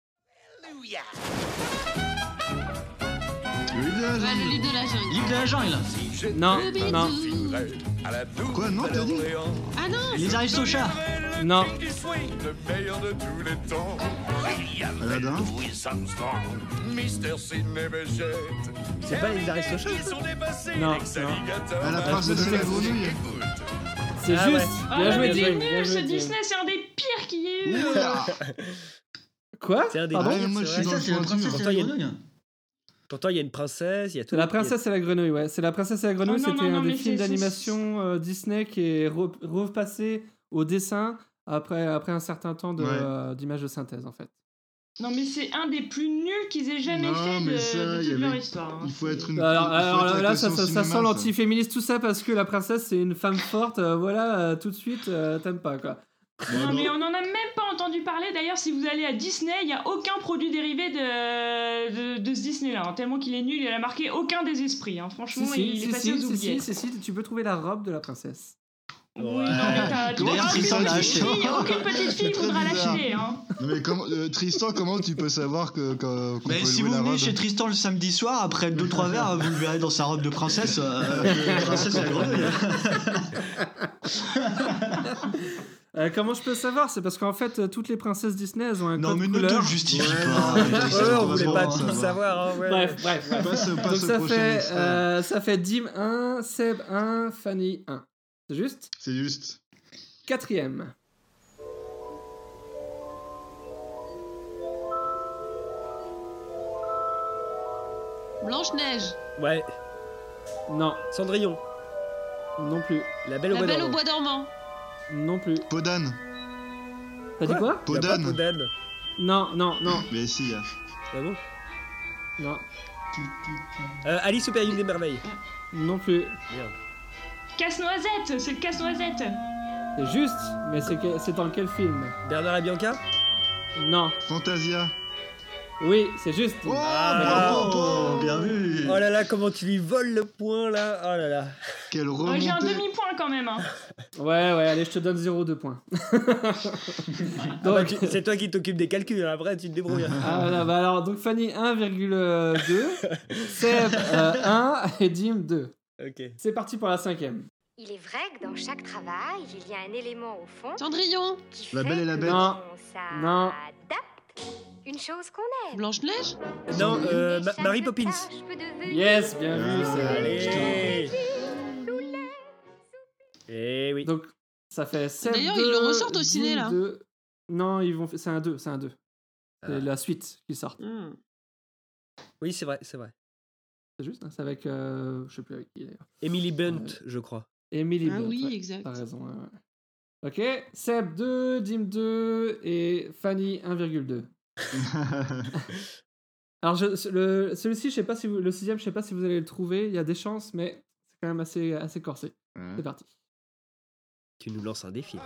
Le livre de la Ouais, le jungle. livre de la jungle. Livre de la jungle. Non, Le non, bidou. Quoi, non, t'as dit? Ah non. Les Aristochats. non. Le meilleur de tous les temps. Aladdin. Louis Armstrong, Mister Sidney Bechet. C'est pas les Aristochats, Ils sont dépassés, Non, l'ex non. alligator. Ah, la princesse et la grenouille. C'est Ah ouais. juste. Ah, Bien joué, mais Dim. c'est Bien nul, ce joué, Dim. Disney, c'est un des pires qu'il y ait eu. Oula. Quoi C'est un des Pardon pires, Ouais, moi, je c'est suis Mais vrai. dans ça, le c'est la pointu. princesse et Pourtant, il y la a une- grenouille. Pourtant, il y a une princesse, il y a tout. C'est la il y a- princesse et la grenouille, ouais. C'est la princesse et la grenouille, Oh non, c'était non, un non, des mais films c'est- c'est- d'animation euh, Disney qui est re- repassé au dessin après, après un certain temps de, Ouais. euh, d'images de synthèse, en fait. Non, mais c'est un des plus nuls qu'ils aient jamais Non, fait mais de, ça, de il y toute leur avait- histoire. hein. Il faut être une. Alors, il faut alors être la là, ça, caution ça, ça cinéma, sent l'antiféministe, tout ça, parce que la princesse, c'est une femme forte, euh, voilà, euh, tout de suite, euh, t'aimes pas, quoi. Non, mais on en a même pas entendu parler. D'ailleurs, si vous allez à Disney, il n'y a aucun produit dérivé de, de, de ce Disney-là. hein. Tellement qu'il est nul, il a marqué aucun des esprits. hein. Franchement, Si, si, il est si, passé si, aux si, oubliettes. si, si, si, tu peux trouver la robe de la princesse. Oui, non, mais t'as- Comment aucune Tristan l'a petite acheté fille- Aucune petite fille C'est très voudra bizarre. l'acheter. Hein. Non, mais comment, euh, Tristan, comment tu peux savoir que, que- qu'on Mais peut si louer vous la venez robe? chez Tristan le samedi soir, après deux trois verres, vous le verrez dans sa robe de princesse. euh, de princesse et la grenouille. Euh, comment je peux savoir? C'est parce qu'en fait, euh, toutes les princesses Disney, elles ont un Non, code mais ne te couleur. le justifie Ouais, pas. non, Tristan, Ouais, on on va voulait pas pas voir. tout savoir. hein, ouais. Bref, bref, bref. Passe, passe Donc au ça prochain fait, extrait. euh, ça fait Dim un, Seb un, Fanny un. C'est juste? C'est juste. Quatrième. Blanche-Neige. Ouais. Non. Cendrillon. Non plus. La Belle au La Bois Belle au dormant. bois dormant. Non plus. Podane. T'as dit quoi? Il y a pas Podane. Podane. Non, non, non, Mais si, il y a. Ah bon non, Euh, Alice au Pays des Merveilles. non plus. Merde. Casse-noisette, c'est le casse-noisette. C'est juste, mais c'est que- c'est dans quel film? Bernard et Bianca. Non. Fantasia. Oui, c'est juste. Oh, Ah, bravo. Oh, bien vu. Oh là là, comment tu lui voles le point là. Oh là là. Quelle Oh, J'ai un remontée. demi-point quand même. Hein. Ouais, ouais, allez, je te donne zéro deux points. Ah bah, tu- c'est toi qui t'occupes des calculs, hein, après tu te débrouilles. Ah, voilà, bah alors, donc Fanny un virgule deux, Seb euh, un et Dim deux. Ok. C'est parti pour la cinquième. Il est vrai que dans chaque travail, il y a un élément au fond Cendrillon. qui La fait Belle et la que Bête. Non. on Non. s'adapte. Une chose qu'on aime. Blanche-Neige. Non, euh, Et Ma- chaque Mary Poppins. tâche peut devenir Yes, bien vu. Ah, Seb. Allez. Eh oui. Donc, ça fait Seb D'ailleurs, deux, ils le ressortent au ciné, Dim là. deux. Non, ils vont... c'est un deux, c'est un deux. C'est Ah. la suite qui sort. Hmm. Oui, c'est vrai, c'est vrai. C'est juste, hein, c'est avec... euh, je sais plus avec qui d'ailleurs. Emily Bunt, je crois. Emily Ah Blunt, oui, ouais, exact. T'as raison. ouais, ouais. Ok, Seb deux, Dim deux et Fanny un virgule deux. Alors, je, le, celui-ci, je sais pas si vous, le sixième, je sais pas si vous allez le trouver. Il y a des chances, mais c'est quand même assez, assez corsé. Ouais. C'est parti. Tu nous lances un défi.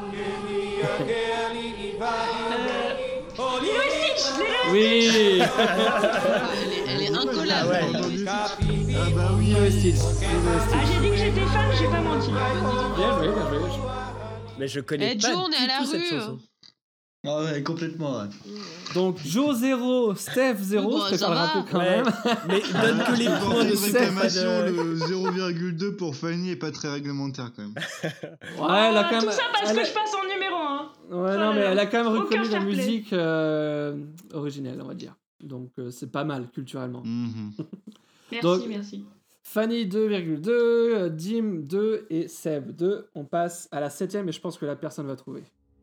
Lilo et Stitch, Lilo et Oui. Ah, elle, est, elle est incollable. Ah ouais. Entendu. Ah bah oui. Lilo et Stitch. Lilo et Ah, Stitch. j'ai dit que j'étais fan, j'ai pas menti. Bien joué, bien joué. Mais je connais Eh, pas Joe, on du est à la tout cette rue. chanson. Ah ouais, complètement. Ouais. Donc, Joe zéro, Steph zéro, Oh, bah, je préfère ça le va. rappeler quand Ouais. même. Mais donne que les Pour points une de Steph. réclamation, euh, le zéro virgule deux pour Fanny est pas très réglementaire quand même. Ouais, elle a quand même. Tout ça parce elle a- que je passe en numéro un. Ouais, Oh non, là mais là. elle a quand même Aucun reconnu la fair play. musique euh, originelle, on va dire. Donc, euh, c'est pas mal culturellement. Mhm. Merci, Donc- merci. Fanny deux virgule deux, euh, Dim deux et Seb deux. On passe à la septième et je pense que la personne va trouver.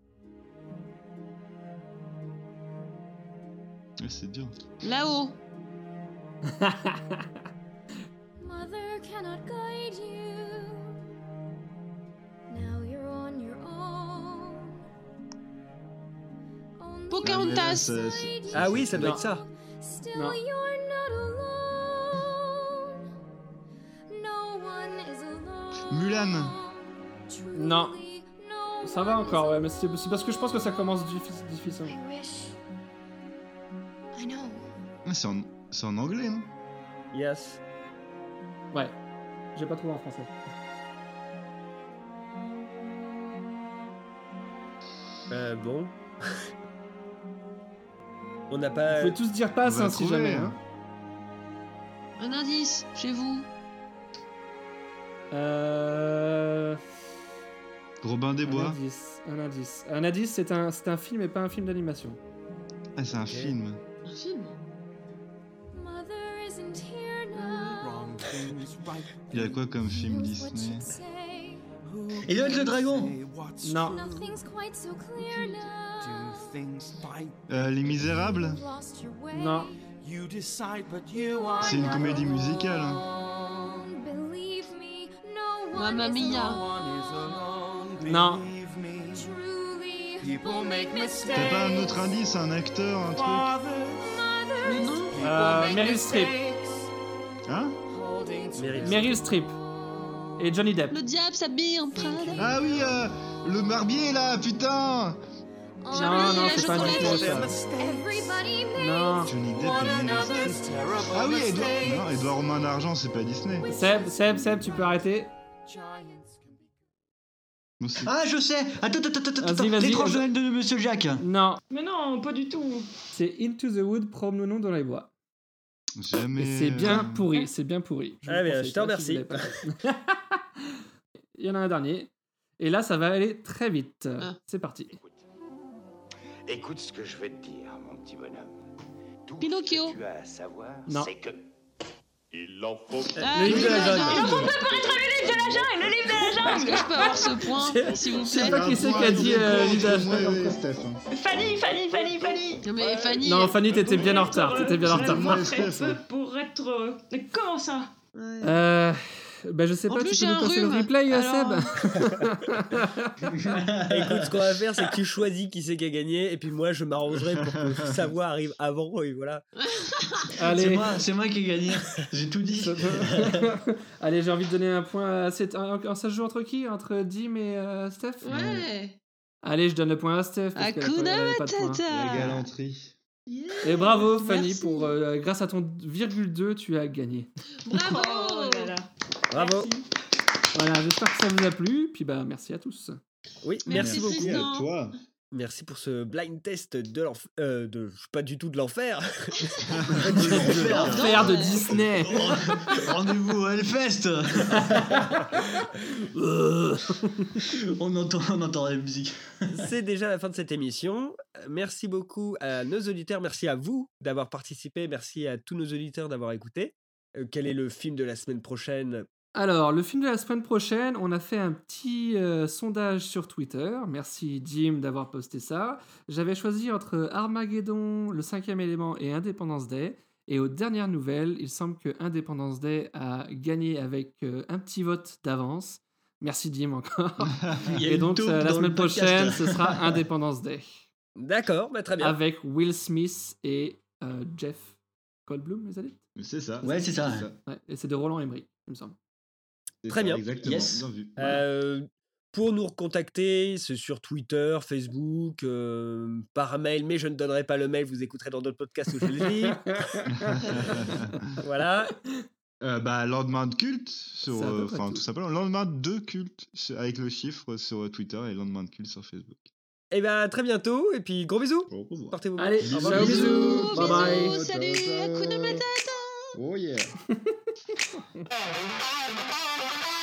Ouais, c'est dur. Là-haut. Mother cannot guide you. Now you're on your own. Only Pocahontas. C'est- c'est- Ah oui, ça doit Non. être ça. Still Non. you're not alone. No one is alone. Mulan. Non. Truly, no Ça va one is encore, ouais, mais c'est c'est parce que je pense que ça commence diffi- difficile. I wish. I know. Ah, c'est en... c'est en anglais, non? Yes. Ouais, j'ai pas trouvé en français. Euh, bon. On n'a Vous pas. pouvez tous dire passe On va hein, si trouver, jamais. hein. Hein. Un indice, chez vous. Euh... Robin des Un Bois. indice, un indice. Un indice, c'est un, c'est un film et pas un film d'animation. Ah, c'est un film. Un film. Il y a quoi comme film Disney? Elliot le dragon. Non. Euh, Les Misérables? Non. C'est une comédie musicale. Hein. Mamma Mia. Non. T'as pas un autre indice, un acteur, un truc? Le nom. Euh, Meryl Streep. Hein? Meryl Streep. Et Johnny Depp. Le diable s'habille en Prada. Ah oui, euh, le barbier là, putain! Non, non, c'est pas du tout ça. Non. Johnny Depp et Meryl Streep. Ah oui, Edouard... Non, Edouard Romain d'Argent, c'est pas Disney. Seb, Seb, Seb, tu peux arrêter. Moi aussi. Ah, je sais. Attends, attends, attends, attends. Vas-y, vas-y. L'étrange Noël de Monsieur Jack. Non. Mais non, pas du tout. C'est Into the Wood, promenons-nous dans les bois. Jamais. Et c'est bien pourri, c'est bien pourri. Ah, vous bien, conseille je te pas remercie. si vous l'avez pas fait. Il y en a un dernier. Et là, ça va aller très vite. Ah. C'est parti. Écoute ce que je vais te dire, mon petit bonhomme. Tout Pinocchio. ce que tu as à savoir, Non. c'est que... Il en faut... Ah, Le livre de la jungle. Il en faut pas pour être le livre de la jungle, le livre de la jungle. Est-ce que je peux avoir ce point, s'il vous Je sais plaît? pas qui c'est qui a dit euh, Lida. Moi et Steph. hein. Fanny, Fanny, Fanny, Fanny. Non, mais Fanny. Non, Fanny, t'étais bien en retard. T'étais bien en retard. Moi Pour et Steph. hein. être, pour être... euh, Mais comment ça? Ouais. Euh. Bah, je sais En pas, plus, tu j'ai peux nous un passer le rhume, replay, euh, alors. Seb? Écoute, ce qu'on va faire, c'est que tu choisis qui c'est qui a gagné, et puis moi, je m'arrangerai pour que Savoie arrive avant, et voilà. C'est Allez. moi, c'est moi qui ai gagné. J'ai tout dit. Allez, j'ai envie de donner un point à... c'est- un- un- Ça se joue entre qui? Entre Dim et euh, Steph? Ouais. Allez, je donne le point à Steph. parce qu'elle a pas- Hakuna elle avait pas de point. La Matata. galanterie. Yeah. Et bravo, Fanny, Merci. pour euh, grâce à ton virgule deux, tu as gagné. Bravo. Oh là là. Bravo. Voilà, j'espère que ça vous a plu. Puis bah, merci à tous. Oui, Merci, merci beaucoup. Merci à Tristan. toi. Merci pour ce blind test de l'enfer. Euh, de... Pas du tout de l'enfer. L'enfer de Disney. Rendez-vous au Hellfest. on, entend, on entend la musique. C'est déjà la fin de cette émission. Merci beaucoup à nos auditeurs. Merci à vous d'avoir participé. Merci à tous nos auditeurs d'avoir écouté. Euh, quel est le film de la semaine prochaine? Alors, le film de la semaine prochaine, on a fait un petit euh, sondage sur Twitter. Merci Jim d'avoir posté ça. J'avais choisi entre Armageddon, Le Cinquième Élément et Independence Day. Et aux dernières nouvelles, il semble que Independence Day a gagné avec euh, un petit vote d'avance. Merci Jim encore. Il y a Et une donc, taupe euh, la dans semaine le podcast. prochaine, ce sera Independence Day. D'accord, bah, très bien. Avec Will Smith et euh, Jeff Goldblum, les adeptes. C'est ça. Ouais, c'est ça. Ouais, et c'est de Roland Emmerich, il me semble. C'est Très ça, bien. Exactement. Yes. Bien vu. Euh, pour nous recontacter, c'est sur Twitter, Facebook, euh, par mail, mais je ne donnerai pas le mail, vous écouterez dans d'autres podcasts où je le dis. Voilà. Euh, bah, lendemain de culte, sur, C'est à peu euh, près enfin tout. tout simplement, lendemain de culte, sur- avec le chiffre sur Twitter et lendemain de culte sur Facebook. Et bien, à très bientôt, et puis gros bisous. Au revoir. Portez-vous bien. Allez, Au revoir. ciao, bisous. Bisous, Bye bye. bisous, salut, Ciao, ciao. Hakuna Matata. Oh yeah.